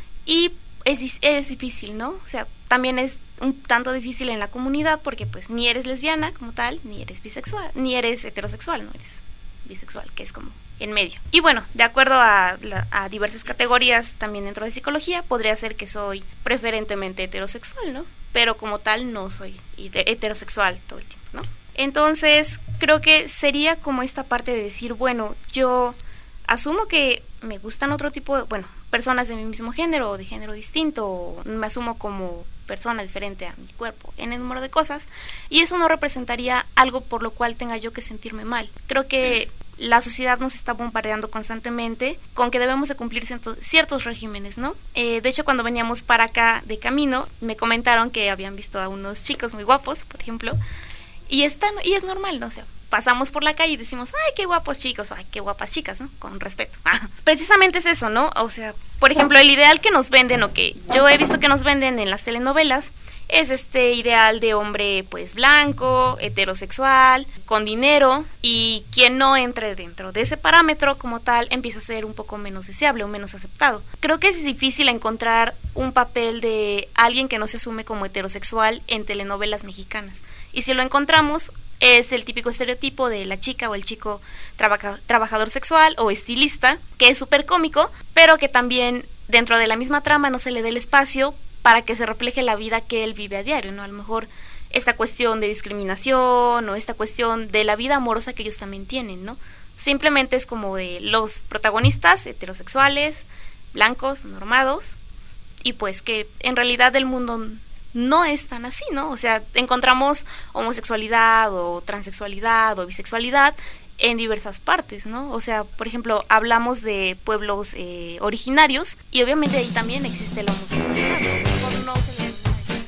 y es, es difícil, ¿no? O sea, también es un tanto difícil en la comunidad porque pues ni eres lesbiana como tal, ni eres bisexual, ni eres heterosexual, no eres bisexual, que es como en medio. Y bueno, de acuerdo a, la, a diversas categorías también dentro de psicología, podría ser que soy preferentemente heterosexual, ¿no? Pero como tal no soy heterosexual todo el tiempo, ¿no? Entonces, creo que sería como esta parte de decir, bueno, yo asumo que me gustan otro tipo de, bueno, personas de mi mismo género o de género distinto, o me asumo como persona diferente a mi cuerpo en el número de cosas, y eso no representaría algo por lo cual tenga yo que sentirme mal. Creo que la sociedad nos está bombardeando constantemente con que debemos de cumplir ciertos, ciertos regímenes, ¿no? Eh, de hecho, cuando veníamos para acá de camino, me comentaron que habían visto a unos chicos muy guapos, por ejemplo, y, están, y es normal, ¿no? O sea, pasamos por la calle y decimos, ay, qué guapos chicos, ay, qué guapas chicas, ¿no? Con respeto. Precisamente es eso, ¿no? O sea, por ejemplo, el ideal que nos venden, o que yo he visto que nos venden en las telenovelas, es este ideal de hombre, pues, blanco, heterosexual, con dinero, y quien no entre dentro de ese parámetro como tal, empieza a ser un poco menos deseable o menos aceptado. Creo que es difícil encontrar un papel de alguien que no se asume como heterosexual en telenovelas mexicanas. Y si lo encontramos, es el típico estereotipo de la chica o el chico trabaja, trabajador sexual o estilista, que es súper cómico, pero que también dentro de la misma trama no se le dé el espacio para que se refleje la vida que él vive a diario, ¿no? A lo mejor esta cuestión de discriminación o esta cuestión de la vida amorosa que ellos también tienen, ¿no? Simplemente es como de los protagonistas heterosexuales, blancos, normados, y pues que en realidad el mundo no es tan así, ¿no? O sea, encontramos homosexualidad o transexualidad o bisexualidad en diversas partes, ¿no? O sea, por ejemplo, hablamos de pueblos eh, originarios y obviamente ahí también existe la homosexualidad, ¿no? No se le...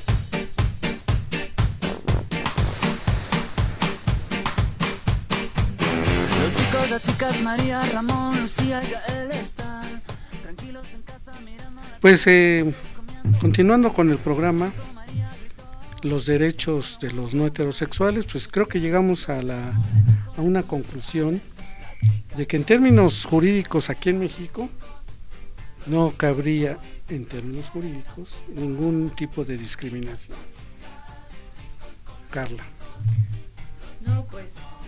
Los chicos, las chicas, María, Ramón, Lucía y Gael están tranquilos en casa mirando... Pues eh, continuando con el programa, los derechos de los no heterosexuales, pues creo que llegamos a la a una conclusión de que en términos jurídicos aquí en México no cabría en términos jurídicos ningún tipo de discriminación. Carla. No, pues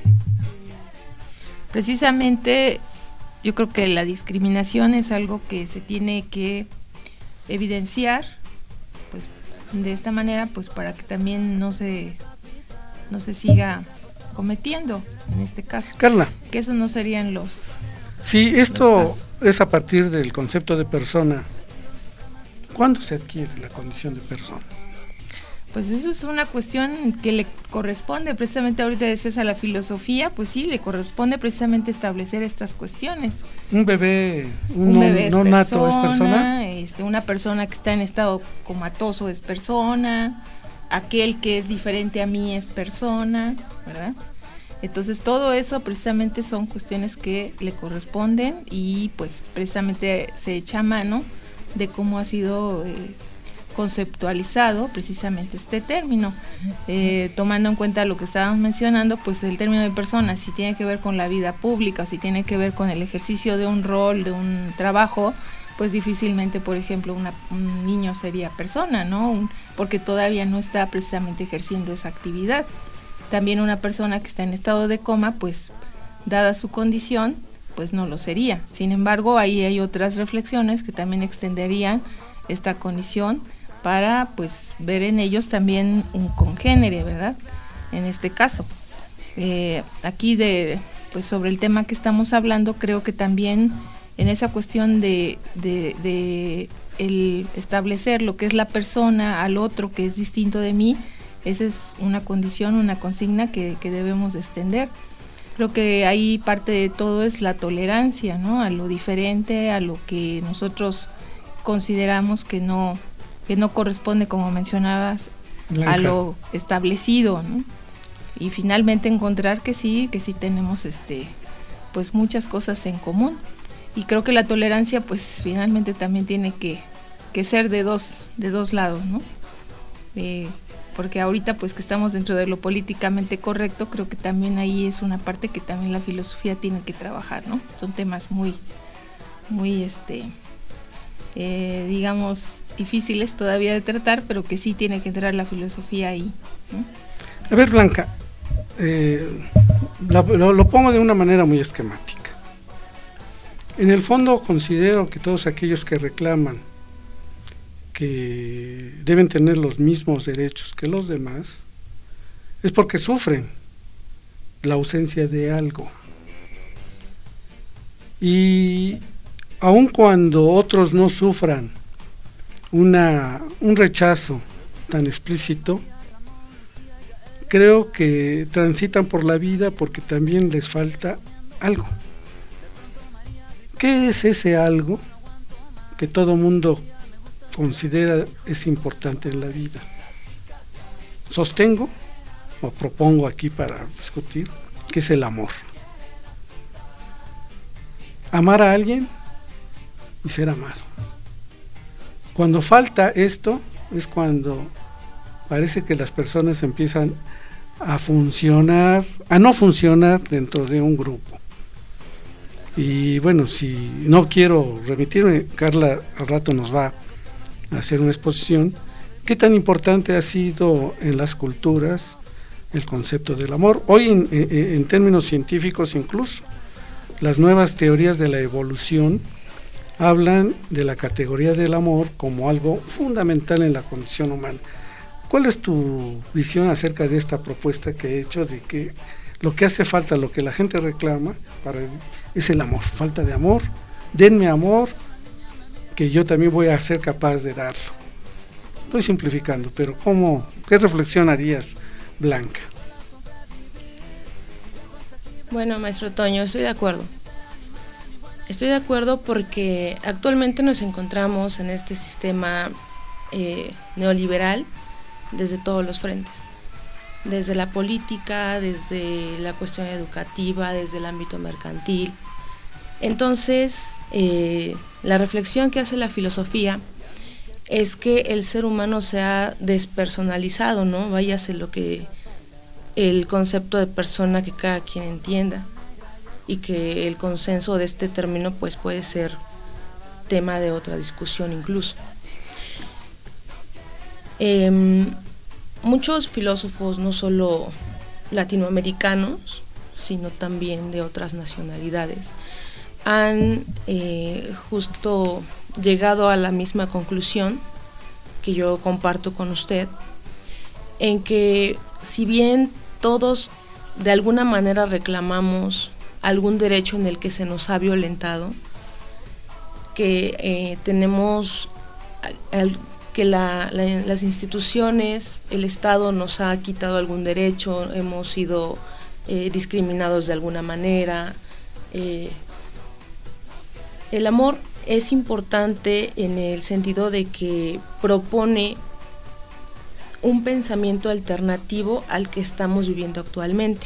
precisamente yo creo que la discriminación es algo que se tiene que evidenciar, pues de esta manera, pues para que también no se no se siga cometiendo en este caso. Carla. Que eso no serían los... Sí, esto es a partir del concepto de persona. ¿Cuándo se adquiere la condición de persona? Pues eso es una cuestión que le corresponde precisamente, ahorita decías a la filosofía, pues sí, le corresponde precisamente establecer estas cuestiones. Un bebé, un, un bebé no, es no persona, nato es persona. Este, una persona que está en estado comatoso es persona, aquel que es diferente a mí es persona, ¿verdad? Entonces todo eso precisamente son cuestiones que le corresponden y pues precisamente se echa mano de cómo ha sido eh, conceptualizado precisamente este término, eh, tomando en cuenta lo que estábamos mencionando, pues el término de persona, si tiene que ver con la vida pública o si tiene que ver con el ejercicio de un rol, de un trabajo, pues difícilmente, por ejemplo, una, un niño sería persona, ¿no? Un, porque todavía no está precisamente ejerciendo esa actividad. También una persona que está en estado de coma, pues dada su condición, pues no lo sería. Sin embargo, ahí hay otras reflexiones que también extenderían esta condición para pues ver en ellos también un congénere, ¿verdad? En este caso. Eh, aquí de pues sobre el tema que estamos hablando, creo que también en esa cuestión de, de, de el establecer lo que es la persona al otro que es distinto de mí, esa es una condición, una consigna que, que debemos de extender. Creo que ahí parte de todo es la tolerancia, ¿no? A lo diferente, a lo que nosotros consideramos que no, que no corresponde, como mencionabas, Blanca, a lo establecido, ¿no? Y finalmente encontrar que sí, que sí tenemos este, pues muchas cosas en común. Y creo que la tolerancia, pues finalmente también tiene que que ser de dos, de dos lados, ¿no? Eh, porque ahorita pues que estamos dentro de lo políticamente correcto, creo que también ahí es una parte que también la filosofía tiene que trabajar, ¿no? Son temas muy, muy, este, eh, digamos, difíciles todavía de tratar, pero que sí tiene que entrar la filosofía ahí, ¿no? A ver, Blanca, eh, lo, lo, lo pongo de una manera muy esquemática. En el fondo considero que todos aquellos que reclaman que deben tener los mismos derechos que los demás, es porque sufren la ausencia de algo. Y aun cuando otros no sufran una, un rechazo tan explícito, creo que transitan por la vida porque también les falta algo. ¿Qué es ese algo que todo mundo considera es importante en la vida? Sostengo o propongo aquí para discutir que es el amor. Amar a alguien y ser amado. Cuando falta esto es cuando parece que las personas empiezan a funcionar, a no funcionar dentro de un grupo. Y bueno, si no quiero remitirme, Carla al rato nos va a hacer una exposición. ¿Qué tan importante ha sido en las culturas el concepto del amor? Hoy en, en, en términos científicos incluso, las nuevas teorías de la evolución hablan de la categoría del amor como algo fundamental en la condición humana. ¿Cuál es tu visión acerca de esta propuesta que he hecho de que lo que hace falta, lo que la gente reclama para el, es el amor, falta de amor, denme amor, que yo también voy a ser capaz de darlo? Estoy simplificando, pero ¿cómo, qué reflexión harías, Blanca? Bueno, maestro Toño, estoy de acuerdo. Estoy de acuerdo porque actualmente nos encontramos en este sistema eh, neoliberal desde todos los frentes, desde la política, desde la cuestión educativa, desde el ámbito mercantil. Entonces, eh, la reflexión que hace la filosofía es que el ser humano se ha despersonalizado, ¿no? Váyase lo que el concepto de persona que cada quien entienda, y que el consenso de este término pues puede ser tema de otra discusión incluso. Eh, muchos filósofos, no solo latinoamericanos, sino también de otras nacionalidades, han eh, justo llegado a la misma conclusión que yo comparto con usted, en que si bien todos de alguna manera reclamamos algún derecho en el que se nos ha violentado, que eh, tenemos al, que la, la, las instituciones, el Estado nos ha quitado algún derecho, hemos sido eh, discriminados de alguna manera. Eh, el amor es importante en el sentido de que propone un pensamiento alternativo al que estamos viviendo actualmente,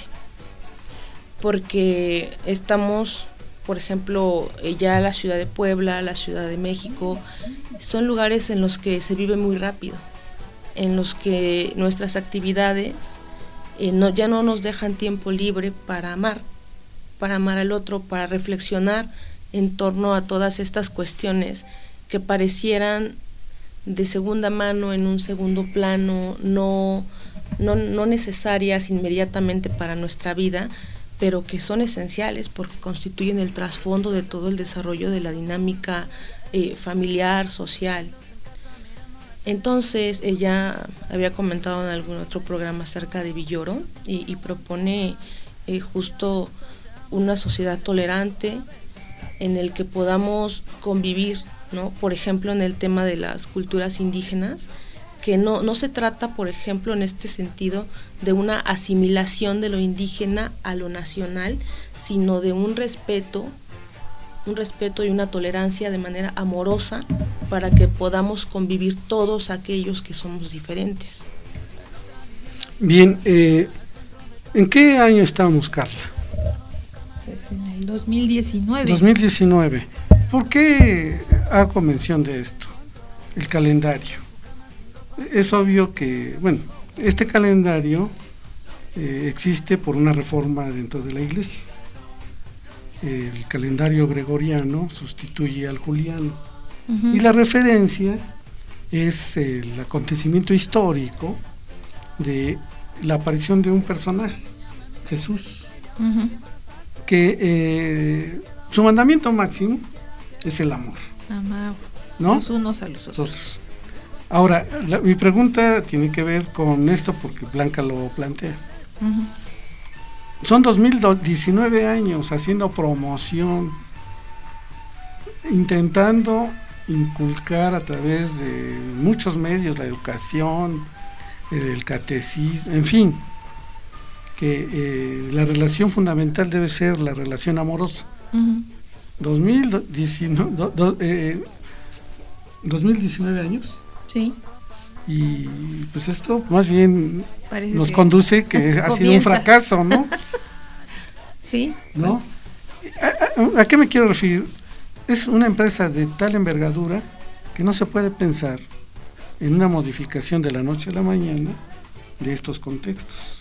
porque estamos, por ejemplo, ya la ciudad de Puebla, la Ciudad de México, son lugares en los que se vive muy rápido, en los que nuestras actividades eh, no, ya no nos dejan tiempo libre para amar, para amar al otro, para reflexionar en torno a todas estas cuestiones que parecieran de segunda mano, en un segundo plano, no, no, no necesarias inmediatamente para nuestra vida, pero que son esenciales porque constituyen el trasfondo de todo el desarrollo de la dinámica eh, familiar, social. Entonces, ella había comentado en algún otro programa acerca de Villoro y, y propone eh, justo una sociedad tolerante en el que podamos convivir, ¿no? Por ejemplo, en el tema de las culturas indígenas, que no, no se trata, por ejemplo, en este sentido, de una asimilación de lo indígena a lo nacional, sino de un respeto, un respeto y una tolerancia de manera amorosa para que podamos convivir todos aquellos que somos diferentes. Bien, eh, ¿en qué año estamos, Carla? Pues en el dos mil diecinueve. dos mil diecinueve. ¿Por qué hago mención de esto? el calendario. Es obvio que, bueno, este calendario eh, existe por una reforma dentro de la Iglesia. El calendario gregoriano sustituye al juliano. Uh-huh. Y la referencia es el acontecimiento histórico de la aparición de un personaje, Jesús, uh-huh. que eh, su mandamiento máximo es el amor. Amar, ¿no? Los unos a los otros. Nosotros. Ahora, la, mi pregunta tiene que ver con esto porque Blanca lo plantea. Uh-huh. Son dos mil diecinueve años haciendo promoción, intentando inculcar a través de muchos medios la educación, el catecismo, en fin, que eh, la relación fundamental debe ser la relación amorosa. Uh-huh. dos mil diecinueve, do, do, eh, dos mil diecinueve años. Sí. Y pues esto más bien Parece nos que conduce que ha comienza. sido un fracaso, ¿no? Sí. ¿No? ¿A, a, ¿A qué me quiero referir? Es una empresa de tal envergadura que no se puede pensar en una modificación de la noche a la mañana de estos contextos.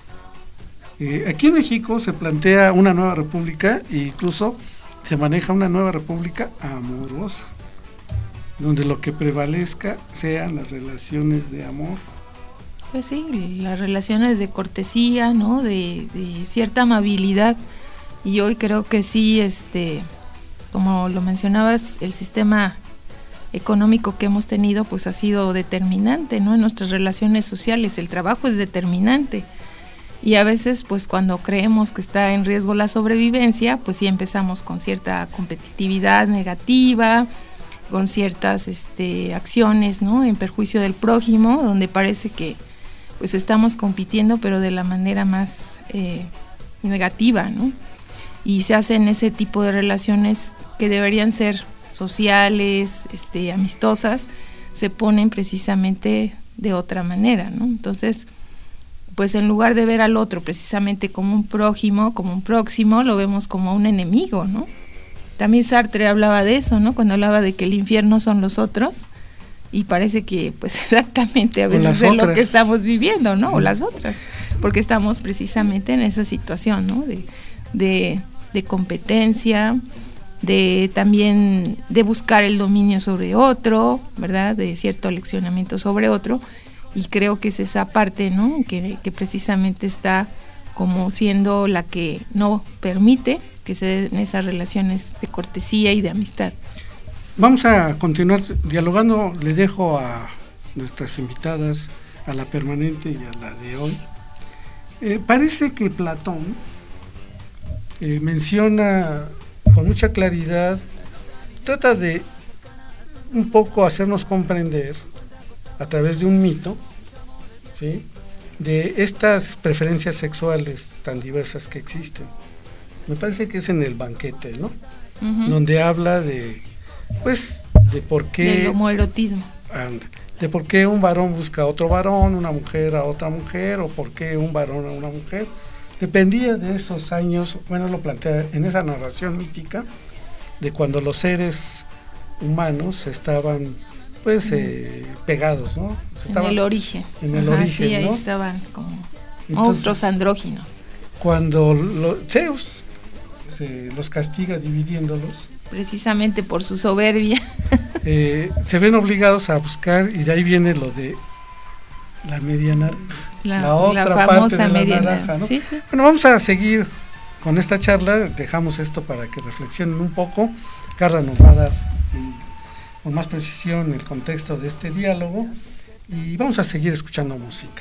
Eh, aquí en México se plantea una nueva república e incluso se maneja una nueva república amorosa, donde lo que prevalezca sean las relaciones de amor. Pues sí, las relaciones de cortesía, ¿no? De, de cierta amabilidad. Y hoy creo que sí, este, como lo mencionabas, el sistema económico que hemos tenido pues ha sido determinante, ¿no? En nuestras relaciones sociales el trabajo es determinante. Y a veces pues cuando creemos que está en riesgo la sobrevivencia, pues sí empezamos con cierta competitividad negativa, con ciertas este, acciones, ¿no? En perjuicio del prójimo, donde parece que pues estamos compitiendo, pero de la manera más eh, negativa, ¿no? Y se hacen ese tipo de relaciones que deberían ser sociales, este, amistosas, se ponen precisamente de otra manera, ¿no? Entonces, pues en lugar de ver al otro precisamente como un prójimo, como un próximo, lo vemos como un enemigo, ¿no? También Sartre hablaba de eso, ¿no? Cuando hablaba de que el infierno son los otros, y parece que pues exactamente a veces es lo que estamos viviendo, ¿no? O las otras, porque estamos precisamente en esa situación, ¿no? De, de, de competencia, de también de buscar el dominio sobre otro, ¿verdad? De cierto aleccionamiento sobre otro, y creo que es esa parte, ¿no? Que, que precisamente está como siendo la que no permite que se den esas relaciones de cortesía y de amistad. Vamos a continuar dialogando. Le dejo a nuestras invitadas, a la permanente y a la de hoy. Eh, parece que Platón eh, menciona con mucha claridad, trata de un poco hacernos comprender a través de un mito, ¿sí?, de estas preferencias sexuales tan diversas que existen. Me parece que es en el banquete, ¿no? Uh-huh. Donde habla de, pues, de por qué... del homoerotismo. De por qué un varón busca a otro varón, una mujer a otra mujer, o por qué un varón a una mujer. Dependía de esos años, bueno, lo plantea en esa narración mítica, de cuando los seres humanos estaban, pues, eh, pegados, ¿no? Estaban en el origen. En el Ajá, origen, sí, ahí ¿no? estaban como Entonces, monstruos andróginos. Cuando lo, Zeus se los castiga dividiéndolos, precisamente por su soberbia, eh, se ven obligados a buscar, y de ahí viene lo de la media naranja, la, la otra la famosa parte de media la naranja, ¿no? Sí, sí. Bueno, vamos a seguir con esta charla, dejamos esto para que reflexionen un poco. Carla nos va a dar mm, con más precisión el contexto de este diálogo, y vamos a seguir escuchando música.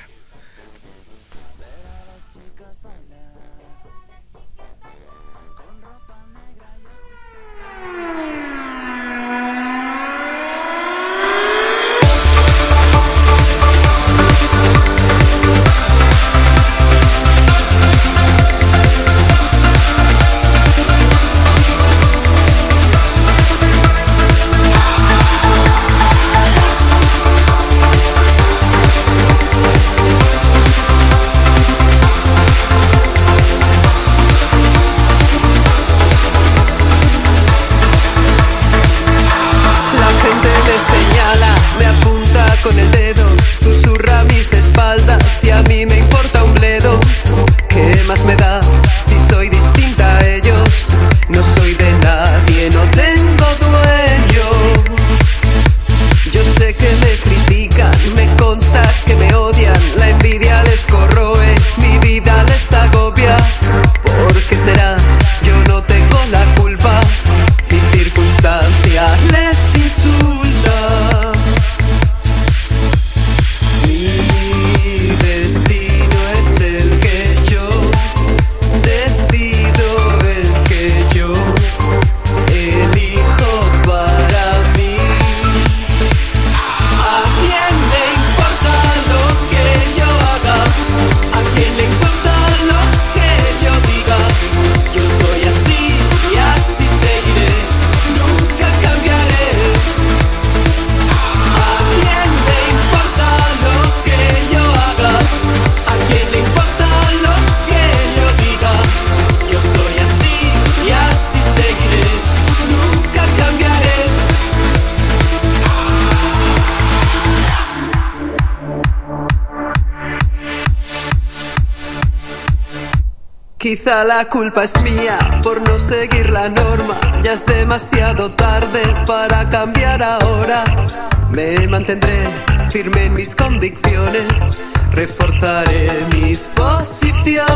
Quizá la culpa es mía por no seguir la norma. Ya es demasiado tarde para cambiar ahora. Me mantendré firme en mis convicciones, reforzaré mis posiciones.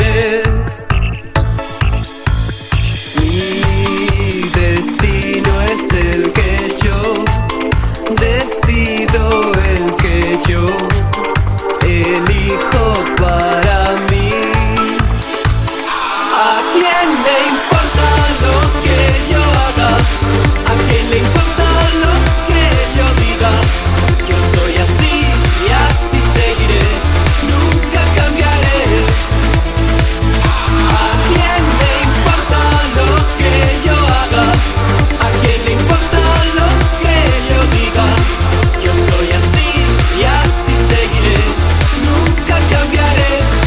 Mi destino es el que yo decido, el que yo elijo para mí. ¿A quién le importa lo que yo haga? ¿A quién le importa lo que yo diga? Yo soy así y así seguiré, nunca cambiaré. ¿A quién le importa lo que yo haga? ¿A quién le importa lo que yo diga? Yo soy así y así seguiré, nunca cambiaré.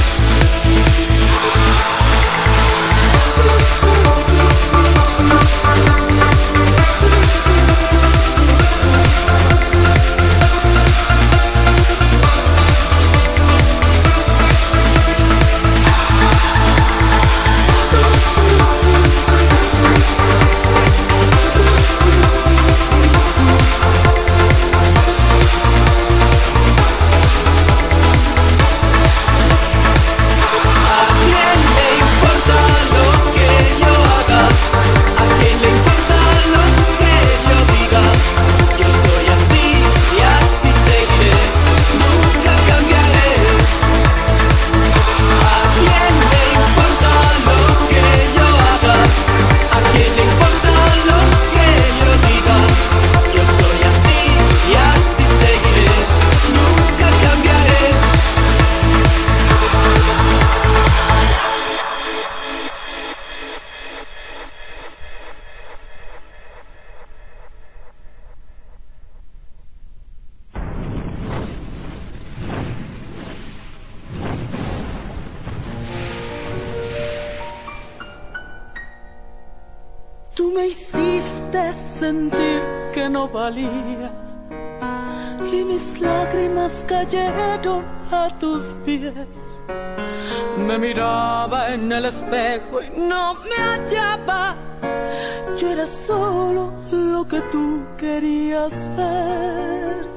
Tú me hiciste sentir que no valía y mis lágrimas cayeron a tus pies. Me miraba en el espejo y no me hallaba. Yo era solo lo que tú querías ver.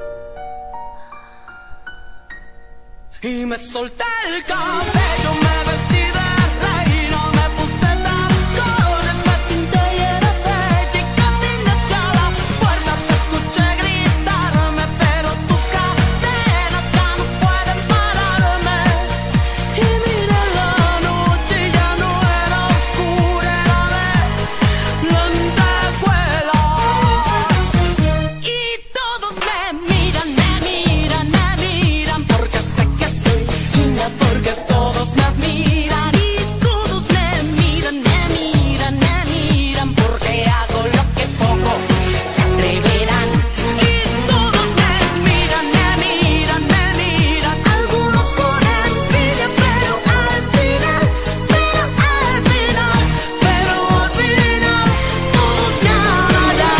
Y me solté el cabello, me vestí de reina, me puse tacones, me pinté y era bella y caminé hacia la puerta. Te escuché gritarme, pero tus cadenas ya no pueden pararme. Y miré la noche y ya no era oscura, era de lentejuelas. Y todos me miran, me miran, me miran, porque sé que soy linda, porque todos me admiran. Y todos me miran, me miran, me miran, porque hago lo que pocos se atreverán. Y todos me miran, me miran, me miran, algunos con envidia, pero al final, pero al final, pero al final, todos me amarán.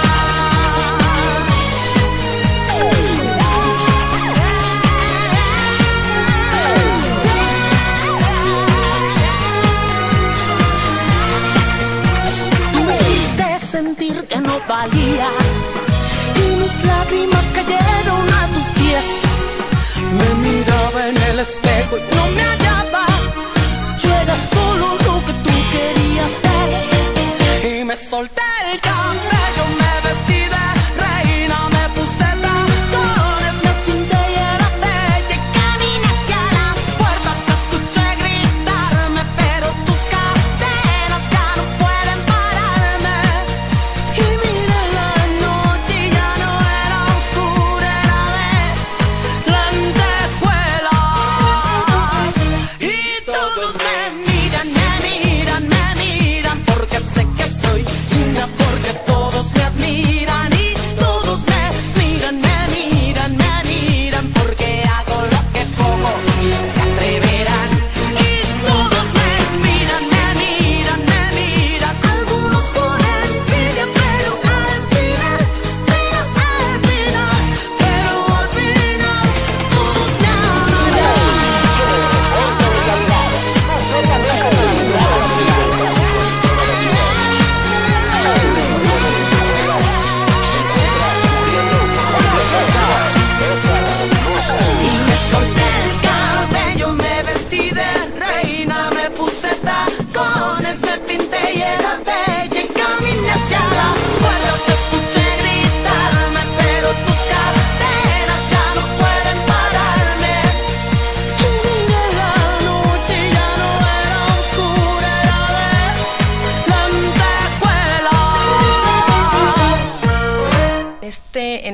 Tú me hiciste sentir que no valía y mis lágrimas cayeron a tus pies. Me miraba en el espejo y no me hallaba. Yo era solo lo que tú querías ver. Y me solté el cabello, me vestí de reina, me puse tacones, me pinté y era bella y caminé hacia la puerta. Te escuché gritarme, pero tus cadenas ya no pueden pararme. Y miré la noche y ya no era oscura, era de lentejuelas.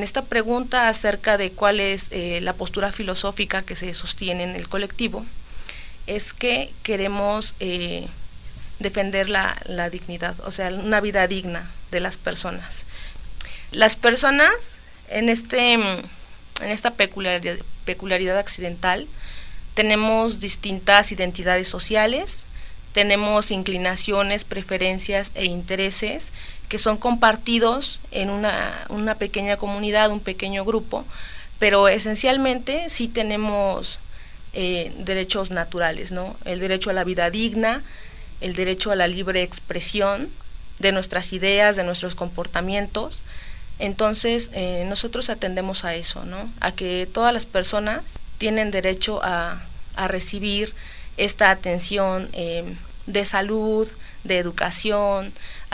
esta pregunta acerca de cuál es eh, la postura filosófica que se sostiene en el colectivo, es que queremos eh, defender la, la dignidad, o sea, una vida digna de las personas. Las personas en, este, en esta peculiaridad, peculiaridad accidental tenemos distintas identidades sociales, tenemos inclinaciones, preferencias e intereses que son compartidos en una, una pequeña comunidad, un pequeño grupo, pero esencialmente sí tenemos eh, derechos naturales, ¿no? El derecho a la vida digna, el derecho a la libre expresión de nuestras ideas, de nuestros comportamientos. Entonces eh, nosotros atendemos a eso, ¿no? A que todas las personas tienen derecho a, a recibir esta atención eh, de salud, de educación,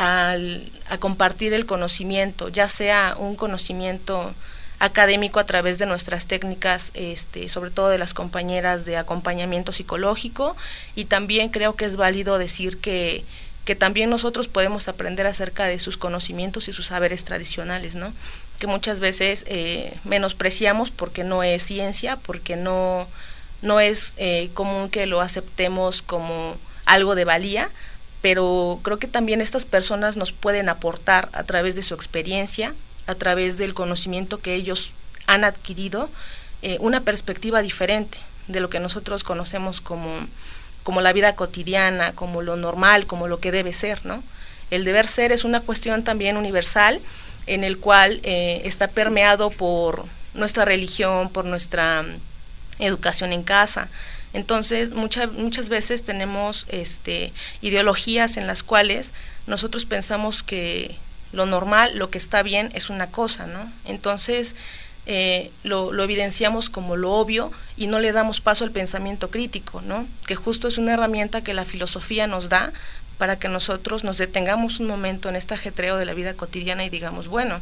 al, a compartir el conocimiento, ya sea un conocimiento académico a través de nuestras técnicas, este, sobre todo de las compañeras de acompañamiento psicológico, y también creo que es válido decir que, que también nosotros podemos aprender acerca de sus conocimientos y sus saberes tradicionales, ¿no? Que muchas veces eh, menospreciamos porque no es ciencia, porque no No es eh, común que lo aceptemos como algo de valía, pero creo que también estas personas nos pueden aportar a través de su experiencia, a través del conocimiento que ellos han adquirido, eh, una perspectiva diferente de lo que nosotros conocemos como, como la vida cotidiana, como lo normal, como lo que debe ser, ¿no? El deber ser es una cuestión también universal, en el cual eh, está permeado por nuestra religión, por nuestra educación en casa. Entonces muchas muchas veces tenemos este ideologías en las cuales nosotros pensamos que lo normal, lo que está bien es una cosa, ¿no? Entonces eh, lo, lo evidenciamos como lo obvio y no le damos paso al pensamiento crítico, ¿no? Que justo es una herramienta que la filosofía nos da para que nosotros nos detengamos un momento en este ajetreo de la vida cotidiana y digamos, bueno,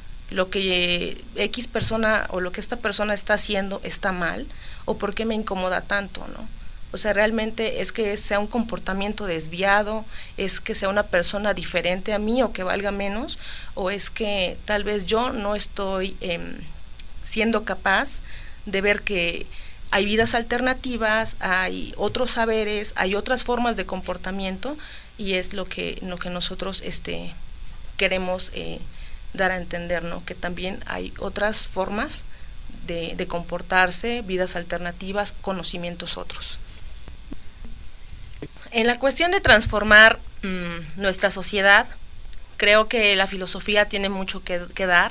lo que X persona o lo que esta persona está haciendo está mal, o por qué me incomoda tanto, ¿no? O sea, realmente es que sea un comportamiento desviado, es que sea una persona diferente a mí o que valga menos, o es que tal vez yo no estoy eh, siendo capaz de ver que hay vidas alternativas, hay otros saberes, hay otras formas de comportamiento, y es lo que, lo que nosotros este, queremos eh, dar a entender, ¿no? Que también hay otras formas de, de comportarse, vidas alternativas, conocimientos otros. En la cuestión de transformar mmm, nuestra sociedad, creo que la filosofía tiene mucho que, que dar,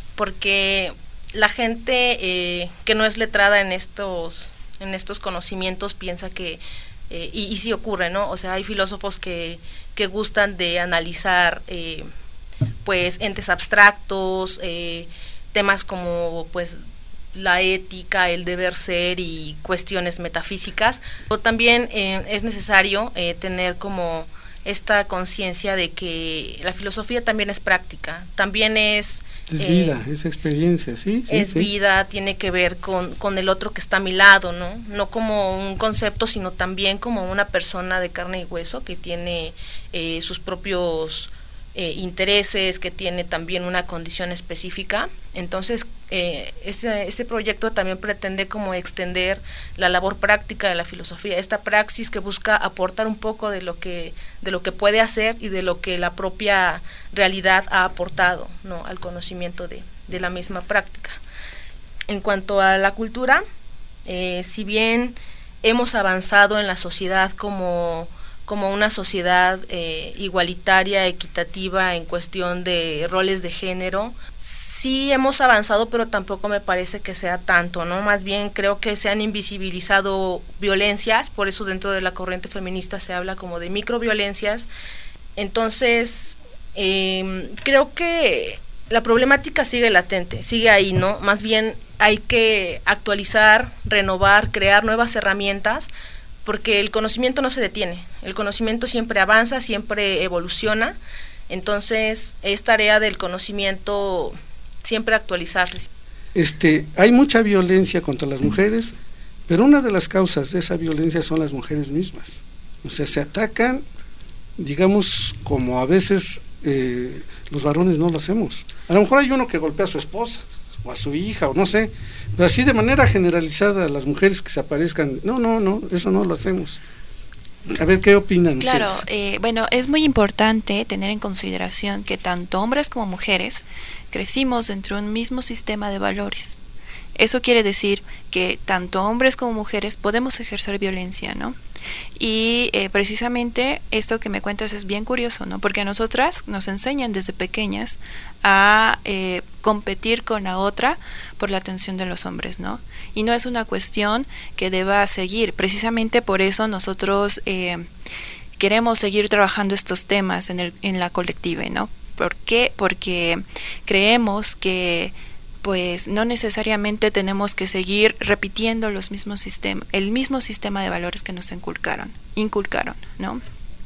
porque la gente eh, que no es letrada en estos, en estos conocimientos piensa que, eh, y, y sí ocurre, ¿no? O sea, hay filósofos que, que gustan de analizar eh, pues entes abstractos, eh, temas como pues la ética, el deber ser y cuestiones metafísicas, o también eh, es necesario eh, tener como esta conciencia de que la filosofía también es práctica, también es es eh, vida, es experiencia, sí, sí es sí. vida, tiene que ver con, con el otro que está a mi lado, ¿no? No como un concepto, sino también como una persona de carne y hueso que tiene eh, sus propios Eh, intereses, que tiene también una condición específica. Entonces eh, ese, ese proyecto también pretende como extender la labor práctica de la filosofía, esta praxis que busca aportar un poco de lo que de lo que puede hacer y de lo que la propia realidad ha aportado, ¿no? Al conocimiento de, de la misma práctica. En cuanto a la cultura, eh, si bien hemos avanzado en la sociedad como como una sociedad eh, igualitaria, equitativa en cuestión de roles de género, sí hemos avanzado, pero tampoco me parece que sea tanto, ¿no? Más bien creo que se han invisibilizado violencias, por eso dentro de la corriente feminista se habla como de microviolencias. Entonces, eh, creo que la problemática sigue latente, sigue ahí, ¿no? Más bien hay que actualizar, renovar, crear nuevas herramientas, porque el conocimiento no se detiene, el conocimiento siempre avanza, siempre evoluciona, entonces es tarea del conocimiento siempre actualizarse. Este, hay mucha violencia contra las mujeres, pero una de las causas de esa violencia son las mujeres mismas, o sea, se atacan, digamos, como a veces eh, los varones no lo hacemos. A lo mejor hay uno que golpea a su esposa, o a su hija, o no sé, pero así de manera generalizada las mujeres que se aparezcan, no, no, no, eso no lo hacemos. A ver, ¿qué opinan claro, ustedes? Claro, eh, bueno, es muy importante tener en consideración que tanto hombres como mujeres crecimos dentro de un mismo sistema de valores. Eso quiere decir que tanto hombres como mujeres podemos ejercer violencia, ¿no? Y eh, precisamente esto que me cuentas es bien curioso, ¿no? Porque a nosotras nos enseñan desde pequeñas a eh, competir con la otra por la atención de los hombres, ¿no? Y no es una cuestión que deba seguir. Precisamente por eso nosotros eh, queremos seguir trabajando estos temas en, el, en la colectiva, ¿no? ¿Por qué? Porque creemos que pues no necesariamente tenemos que seguir repitiendo los mismos sistemas, el mismo sistema de valores que nos inculcaron, inculcaron, ¿no?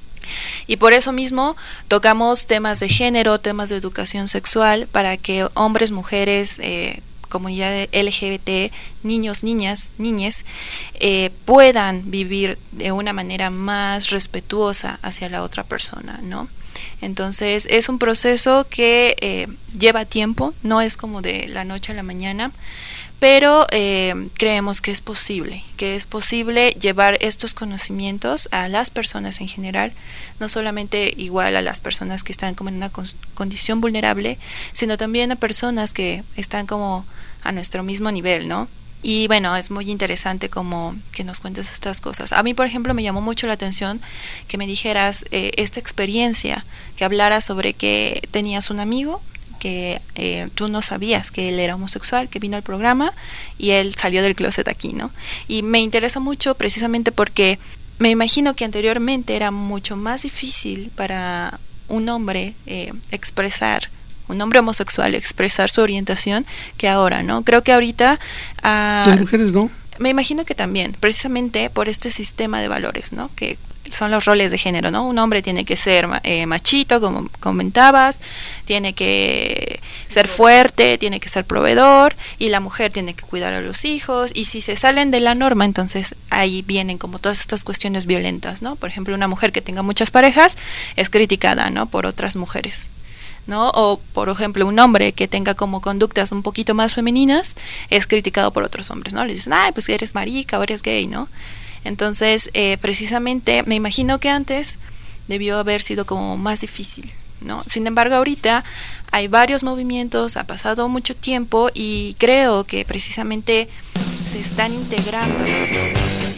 Y por eso mismo tocamos temas de género, temas de educación sexual, para que hombres, mujeres, eh, comunidad L G B T, niños, niñas, niñes, eh, puedan vivir de una manera más respetuosa hacia la otra persona, ¿no? Entonces es un proceso que eh, lleva tiempo, no es como de la noche a la mañana, pero eh, creemos que es posible, que es posible llevar estos conocimientos a las personas en general, no solamente igual a las personas que están como en una con- condición vulnerable, sino también a personas que están como a nuestro mismo nivel, ¿no? Y bueno, es muy interesante como que nos cuentes estas cosas. A mí, por ejemplo, me llamó mucho la atención que me dijeras eh, esta experiencia, que hablaras sobre que tenías un amigo, que eh, tú no sabías que él era homosexual, que vino al programa y él salió del closet aquí, ¿no? Y me interesa mucho precisamente porque me imagino que anteriormente era mucho más difícil para un hombre eh, expresar un hombre homosexual expresar su orientación que ahora, ¿no? Creo que ahorita uh, las mujeres no. Me imagino que también, precisamente por este sistema de valores, ¿no? Que son los roles de género, ¿no? Un hombre tiene que ser eh, machito, como comentabas, tiene que ser fuerte, tiene que ser proveedor, y la mujer tiene que cuidar a los hijos, y si se salen de la norma, entonces ahí vienen como todas estas cuestiones violentas, ¿no? Por ejemplo, una mujer que tenga muchas parejas es criticada, ¿no? Por otras mujeres, ¿no? O por ejemplo un hombre que tenga como conductas un poquito más femeninas es criticado por otros hombres, ¿no? Le dicen, ay, pues eres marica o eres gay, ¿no? Entonces eh, precisamente me imagino que antes debió haber sido como más difícil, ¿no? Sin embargo, ahorita hay varios movimientos, ha pasado mucho tiempo y creo que precisamente se están integrando los movimientos.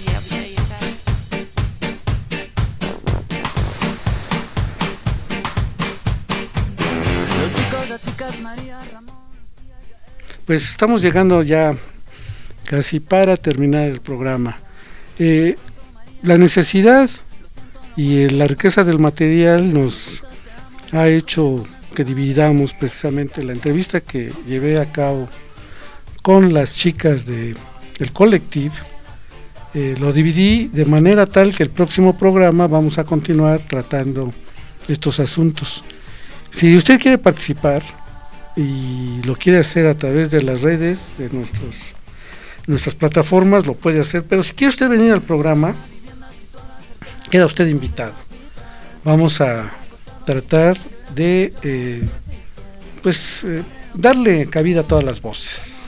Pues estamos llegando ya casi para terminar el programa. Eh, la necesidad y la riqueza del material nos ha hecho que dividamos precisamente la entrevista que llevé a cabo con las chicas de, del colectivo. Eh, lo dividí de manera tal que el próximo programa vamos a continuar tratando estos asuntos. Si usted quiere participar y lo quiere hacer a través de las redes, de nuestros, nuestras plataformas, lo puede hacer, pero si quiere usted venir al programa, queda usted invitado. Vamos a tratar de eh, pues eh, darle cabida a todas las voces.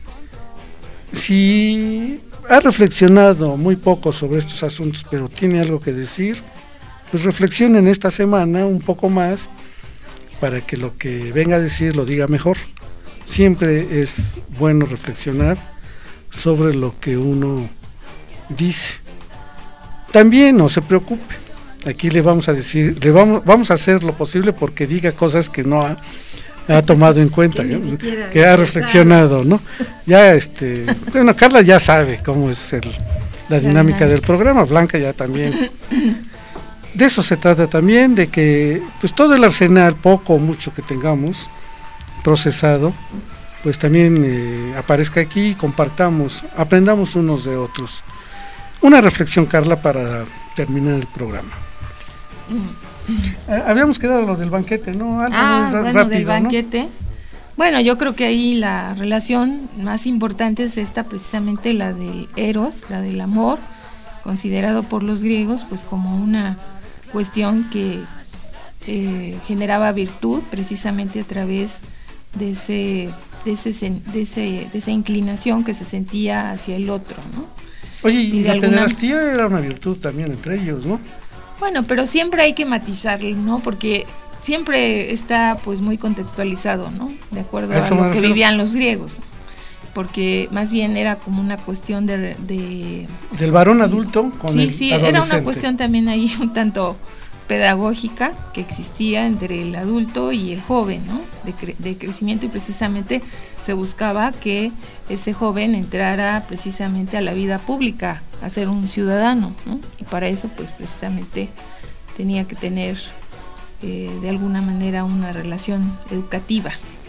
Si ha reflexionado muy poco sobre estos asuntos, pero tiene algo que decir, pues reflexionen esta semana un poco más, para que lo que venga a decir lo diga mejor. Siempre es bueno reflexionar sobre lo que uno dice. También no se preocupe, aquí le vamos a decir, le vamos, vamos a hacer lo posible porque diga cosas que no ha, ha tomado en cuenta, que, que ha reflexionado, ¿no? Ya este, bueno, Carla ya sabe cómo es el, la dinámica del programa, Blanca ya también. De eso se trata también, de que pues todo el arsenal, poco o mucho que tengamos procesado, pues también eh, aparezca aquí y compartamos, aprendamos unos de otros. Una reflexión, Carla, para terminar el programa. Eh, habíamos quedado lo del banquete, ¿no? Algo ah, muy bueno, rápido, del banquete. ¿No? Bueno, yo creo que ahí la relación más importante es esta, precisamente la del eros, la del amor, considerado por los griegos pues como una cuestión que eh, generaba virtud precisamente a través de ese de, ese, de, ese, de esa inclinación que se sentía hacia el otro, ¿no? Oye, y, y la alguna... pederastía era una virtud también entre ellos, ¿no? Bueno, pero siempre hay que matizarlo, ¿no? Porque siempre está pues muy contextualizado, ¿no? De acuerdo a, a lo que vivían los griegos, porque más bien era como una cuestión de... de del varón adulto con sí, el sí, adolescente. Era una cuestión también ahí un tanto pedagógica que existía entre el adulto y el joven, ¿no? De, cre- de crecimiento, y precisamente se buscaba que ese joven entrara precisamente a la vida pública, a ser un ciudadano, ¿no? Y para eso pues precisamente tenía que tener eh, de alguna manera una relación educativa,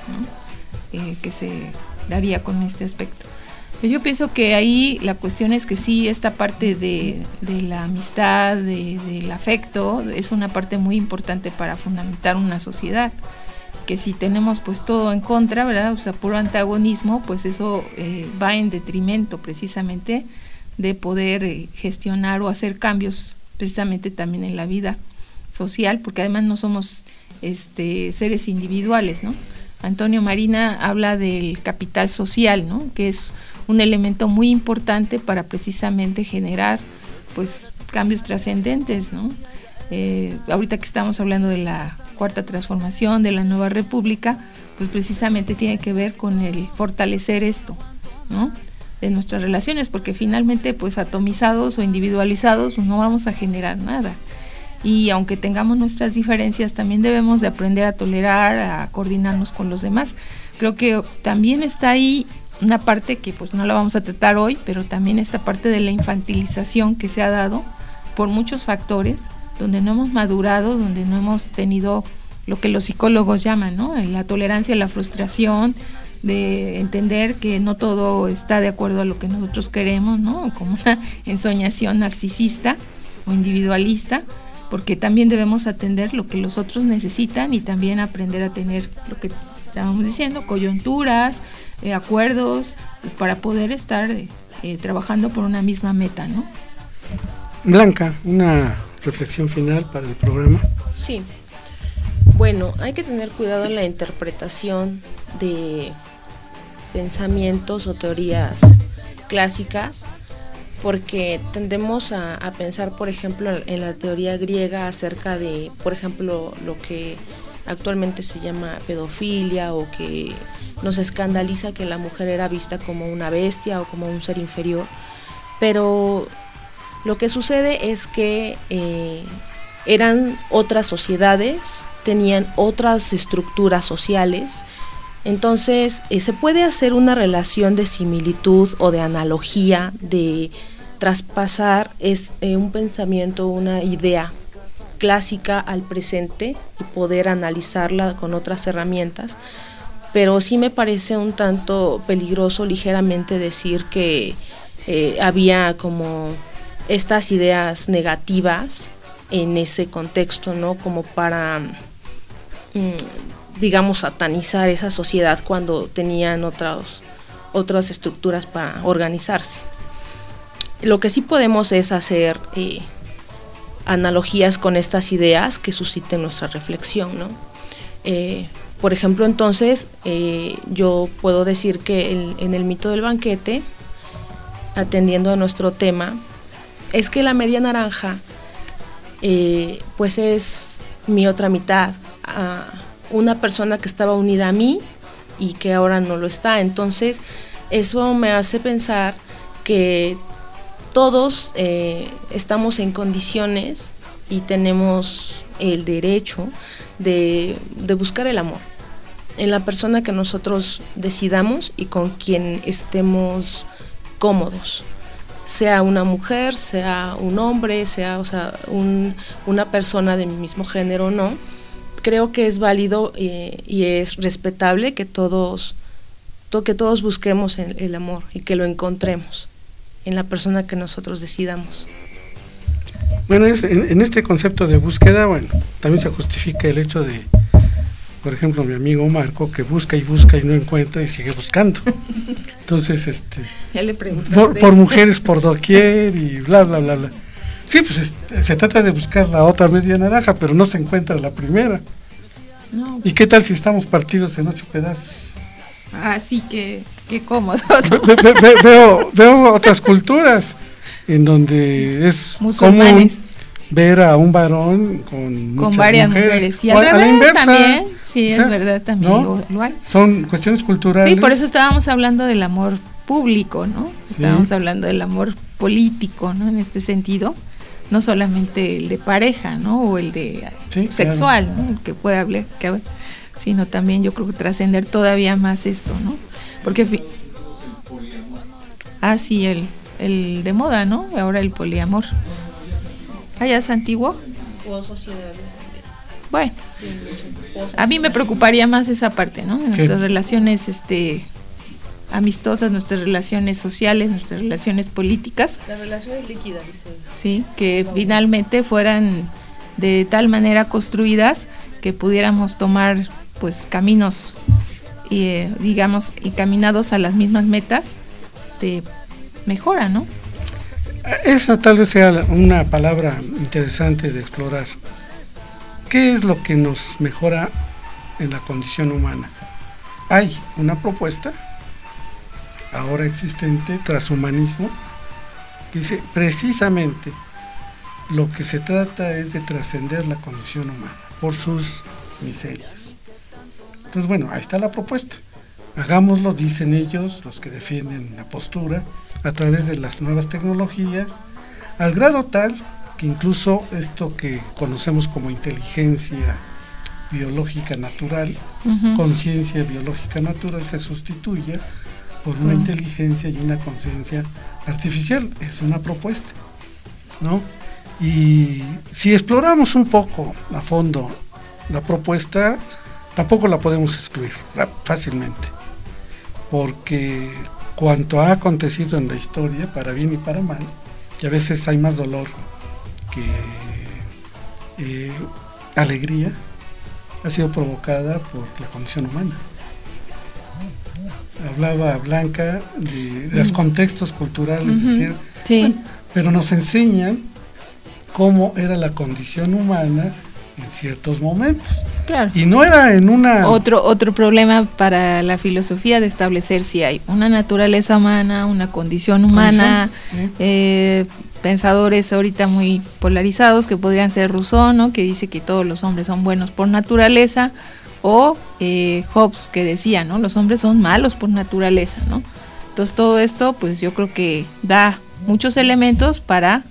¿no? Eh, que se daría con este aspecto. Yo pienso que ahí la cuestión es que sí, esta parte de, de la amistad, de, del afecto, es una parte muy importante para fundamentar una sociedad, que si tenemos pues todo en contra, ¿verdad? O sea, puro antagonismo, pues eso eh, va en detrimento precisamente de poder eh, gestionar o hacer cambios precisamente también en la vida social, porque además no somos este, seres individuales, ¿no? Antonio Marina habla del capital social, ¿no? Que es un elemento muy importante para precisamente generar pues cambios trascendentes, ¿no? Eh, ahorita que estamos hablando de la cuarta transformación, de la nueva república, pues precisamente tiene que ver con el fortalecer esto, ¿no? De nuestras relaciones, porque finalmente pues atomizados o individualizados pues no vamos a generar nada. Y aunque tengamos nuestras diferencias, también debemos de aprender a tolerar, a coordinarnos con los demás. Creo que también está ahí una parte que pues no la vamos a tratar hoy, pero también esta parte de la infantilización que se ha dado por muchos factores, donde no hemos madurado, donde no hemos tenido lo que los psicólogos llaman, ¿no? La tolerancia a la frustración, de entender que no todo está de acuerdo a lo que nosotros queremos, ¿no? Como una ensoñación narcisista o individualista, porque también debemos atender lo que los otros necesitan y también aprender a tener lo que estábamos diciendo, coyunturas, eh, acuerdos, pues para poder estar eh, eh, trabajando por una misma meta, ¿no? Blanca, una reflexión final para el programa. Sí. Bueno, hay que tener cuidado en la interpretación de pensamientos o teorías clásicas, porque tendemos a, a pensar, por ejemplo, en la teoría griega acerca de, por ejemplo, lo que actualmente se llama pedofilia, o que nos escandaliza que la mujer era vista como una bestia o como un ser inferior, pero lo que sucede es que eh, eran otras sociedades, tenían otras estructuras sociales. Entonces eh, se puede hacer una relación de similitud o de analogía, de traspasar es, eh, un pensamiento, una idea clásica al presente y poder analizarla con otras herramientas, pero sí me parece un tanto peligroso ligeramente decir que eh, había como estas ideas negativas en ese contexto, ¿no? Como para, mmm, digamos, satanizar esa sociedad cuando tenían otras, otras estructuras para organizarse. Lo que sí podemos es hacer eh, analogías con estas ideas que susciten nuestra reflexión, ¿no? Eh, por ejemplo, entonces, eh, yo puedo decir que el, en el mito del banquete, atendiendo a nuestro tema, es que la media naranja eh, pues es mi otra mitad, a una persona que estaba unida a mí y que ahora no lo está. Entonces eso me hace pensar que todos eh, estamos en condiciones y tenemos el derecho de, de buscar el amor en la persona que nosotros decidamos y con quien estemos cómodos, sea una mujer, sea un hombre, sea, o sea, un, una persona de mi mismo género o no. Creo que es válido eh, y es respetable que todos, to, que todos busquemos el, el amor y que lo encontremos en la persona que nosotros decidamos. Bueno, es, en, en este concepto de búsqueda, bueno, también se justifica el hecho de, por ejemplo, mi amigo Marco, que busca y busca y no encuentra y sigue buscando. Entonces, este, ya le preguntaste. Por, por mujeres por doquier y bla, bla, bla, bla. Sí, pues este, se trata de buscar la otra media naranja, pero no se encuentra la primera. No. ¿Y qué tal si estamos partidos en ocho pedazos? Así que, qué cómodo. Ve, ve, ve, veo, veo otras culturas en donde es común ver a un varón con, con muchas varias mujeres, mujeres. Y al revés, a la inversa también, sí, o sea, es verdad, también ¿no? lo, lo hay. Son cuestiones culturales. Sí, por eso estábamos hablando del amor público, ¿no? Sí. Estábamos hablando del amor político, ¿no? En este sentido, no solamente el de pareja, ¿no? O el de sí, sexual, claro. ¿no? El que puede hablar, que, sino también yo creo que trascender todavía más esto, ¿no? Porque fi- ah, sí, el, el de moda, ¿no? Ahora el poliamor. ¿Ah, ya es antiguo? O sociedades. Bueno, a mí me preocuparía más esa parte, ¿no? Nuestras relaciones este, amistosas, nuestras relaciones sociales, nuestras relaciones políticas. Las relaciones líquidas, dice. Sí, que finalmente fueran de tal manera construidas que pudiéramos tomar pues caminos, eh, digamos, encaminados a las mismas metas de mejora, ¿no? Esa tal vez sea una palabra interesante de explorar. ¿Qué es lo que nos mejora en la condición humana? Hay una propuesta ahora existente, transhumanismo, que dice precisamente lo que se trata es de trascender la condición humana por sus miserias. Entonces, bueno, ahí está la propuesta. Hagámoslo, dicen ellos, los que defienden la postura, a través de las nuevas tecnologías, al grado tal que incluso esto que conocemos como inteligencia biológica natural, uh-huh. conciencia biológica natural, se sustituya por una uh-huh. inteligencia y una conciencia artificial. Es una propuesta, ¿no? Y si exploramos un poco a fondo la propuesta, tampoco la podemos excluir fácilmente, porque cuanto ha acontecido en la historia, para bien y para mal, y a veces hay más dolor que eh, alegría, ha sido provocada por la condición humana. Hablaba Blanca de, de los contextos culturales, uh-huh. decir, sí. bueno, pero nos enseñan cómo era la condición humana en ciertos momentos. Claro. Y no era en una... Otro, otro problema para la filosofía de establecer si hay una naturaleza humana, una condición humana, ¿sí? eh, pensadores ahorita muy polarizados que podrían ser Rousseau, ¿no? Que dice que todos los hombres son buenos por naturaleza, o eh, Hobbes, que decía, ¿no? Los hombres son malos por naturaleza, ¿no? Entonces todo esto, pues yo creo que da muchos elementos para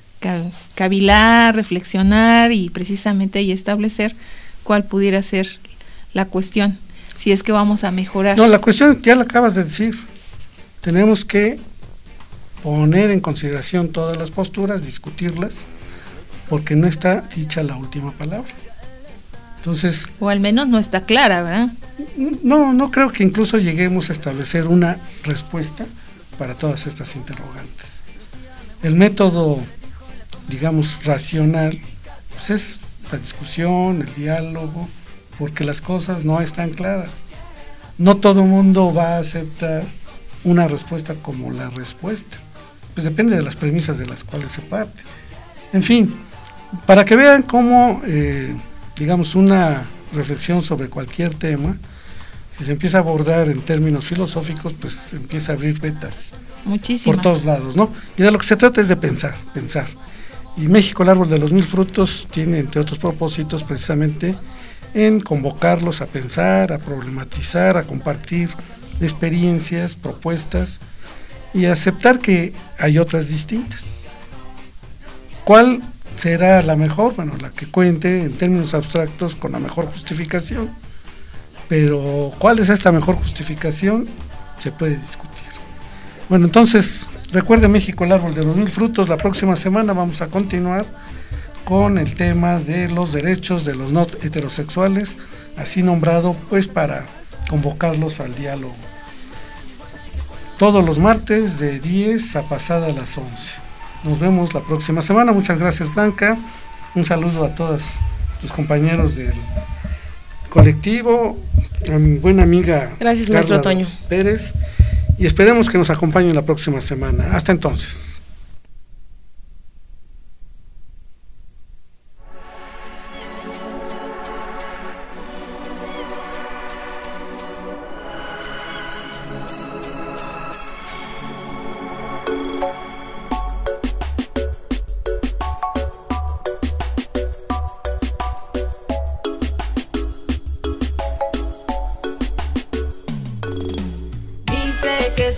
cavilar, reflexionar y precisamente ahí establecer cuál pudiera ser la cuestión, si es que vamos a mejorar. No, la cuestión ya la acabas de decir. Tenemos que poner en consideración todas las posturas, discutirlas, porque no está dicha la última palabra. Entonces, o al menos no está clara, ¿verdad? No, no creo que incluso lleguemos a establecer una respuesta para todas estas interrogantes. El método, digamos, racional, pues es la discusión, el diálogo, porque las cosas no están claras. No todo el mundo va a aceptar una respuesta como la respuesta. Pues depende de las premisas de las cuales se parte. En fin, para que vean cómo, eh, digamos, una reflexión sobre cualquier tema, si se empieza a abordar en términos filosóficos, pues se empieza a abrir vetas. Muchísimas. Por todos lados, ¿no? Y de lo que se trata es de pensar, pensar. Y México, el árbol de los mil frutos, tiene, entre otros propósitos, precisamente en convocarlos a pensar, a problematizar, a compartir experiencias, propuestas y a aceptar que hay otras distintas. ¿Cuál será la mejor? Bueno, la que cuente en términos abstractos con la mejor justificación. Pero ¿cuál es esta mejor justificación? Se puede discutir. Bueno, entonces, recuerde México, el árbol de los mil frutos. La próxima semana vamos a continuar con el tema de los derechos de los no heterosexuales, así nombrado pues para convocarlos al diálogo. Todos los martes de diez a pasada las once. Nos vemos la próxima semana. Muchas gracias, Blanca. Un saludo a todos tus compañeros del colectivo, a mi buena amiga gracias, Carla maestro Toño Pérez, y esperemos que nos acompañen la próxima semana. Hasta entonces.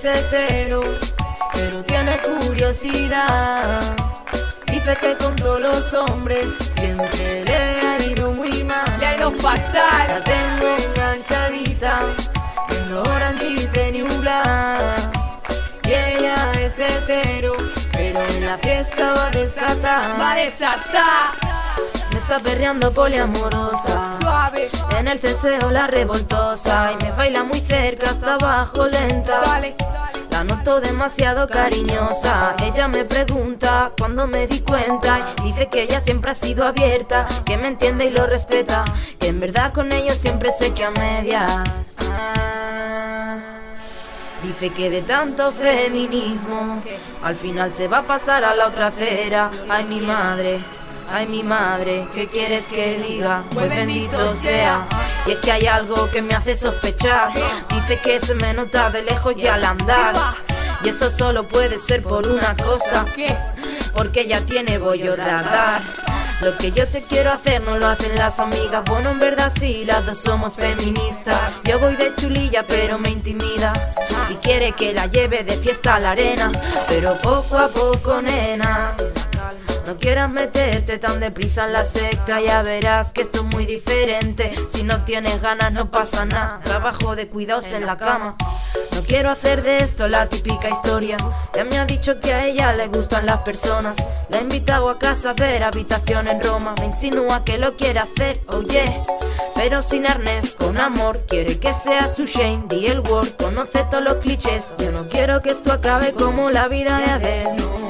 hetero, pero tiene curiosidad. Dice que con todos los hombres siempre le ha ido muy mal. Le ha ido fatal. La tengo enganchadita, viendo Orange is the New Black. Y ella es hetero, pero en la fiesta va a desatar. Va a desatar. Me está perreando poliamorosa, suave. En el ceseo la revoltosa, y me baila muy cerca hasta abajo lenta. Dale. La noto demasiado cariñosa. Ella me pregunta cuando me di cuenta, y dice que ella siempre ha sido abierta, que me entiende y lo respeta, que en verdad con ellos siempre sé que a medias. Ah. Dice que de tanto feminismo al final se va a pasar a la otra acera. Ay mi madre, ay mi madre, ¿qué quieres que diga? Pues bendito sea. Y es que hay algo que me hace sospechar. Dice que se me nota de lejos y al andar, y eso solo puede ser por una cosa, porque ella tiene bollo radar. Lo que yo te quiero hacer no lo hacen las amigas. Bueno, en verdad sí, las dos somos feministas. Yo voy de chulilla pero me intimida, y quiere que la lleve de fiesta a la arena, pero poco a poco, nena. No quieras meterte tan deprisa en la secta, ya verás que esto es muy diferente. Si no tienes ganas no pasa nada, trabajo de cuidados en la cama. No quiero hacer de esto la típica historia. Ya me ha dicho que a ella le gustan las personas. La he invitado a casa a ver Habitación en Roma. Me insinúa que lo quiere hacer, oh yeah, pero sin arnés, con amor. Quiere que sea su Shane, di el word, conoce todos los clichés. Yo no quiero que esto acabe como la vida de Adele, no.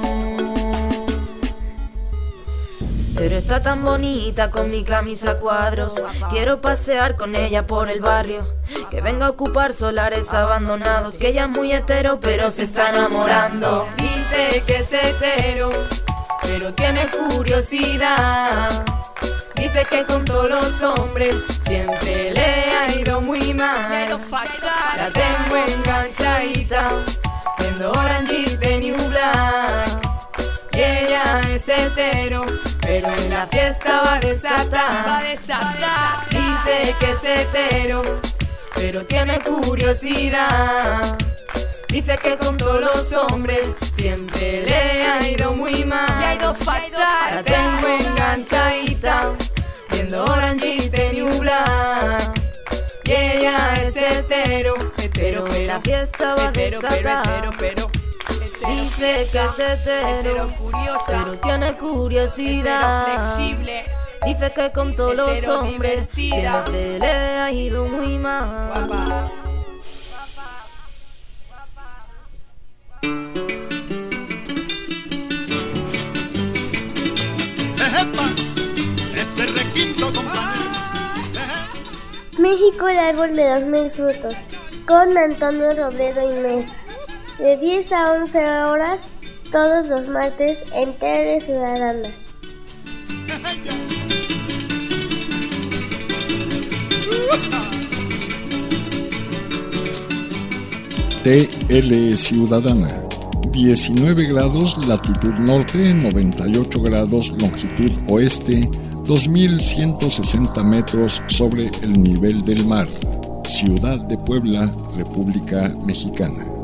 Pero está tan bonita con mi camisa a cuadros. Quiero pasear con ella por el barrio, que venga a ocupar solares abandonados. Que ella es muy hetero pero se está enamorando. Dice que es hetero, pero tiene curiosidad. Dice que con todos los hombres siempre le ha ido muy mal. La tengo enganchadita, viendo Orange is the New Black. Y ella es hetero, pero en la fiesta va a desatar. Va a desatar. Dice que es hetero, pero tiene curiosidad. Dice que con todos los hombres siempre le ha ido muy mal. Le ha ido fatal. La tengo enganchadita, viendo Orange is the New Black. Y ella es hetero, pero en la fiesta va a desatar. Pero, pero, dice que es hetero, pero tiene curiosidad. Dice que con todos los hombres siempre le ha ido muy mal. México, el árbol de los mil frutos, con Antonio Robledo y Mesa. De diez a once horas, todos los martes en Tele Ciudadana. T L Ciudadana. diecinueve grados latitud norte, noventa y ocho grados longitud oeste, dos mil ciento sesenta metros sobre el nivel del mar. Ciudad de Puebla, República Mexicana.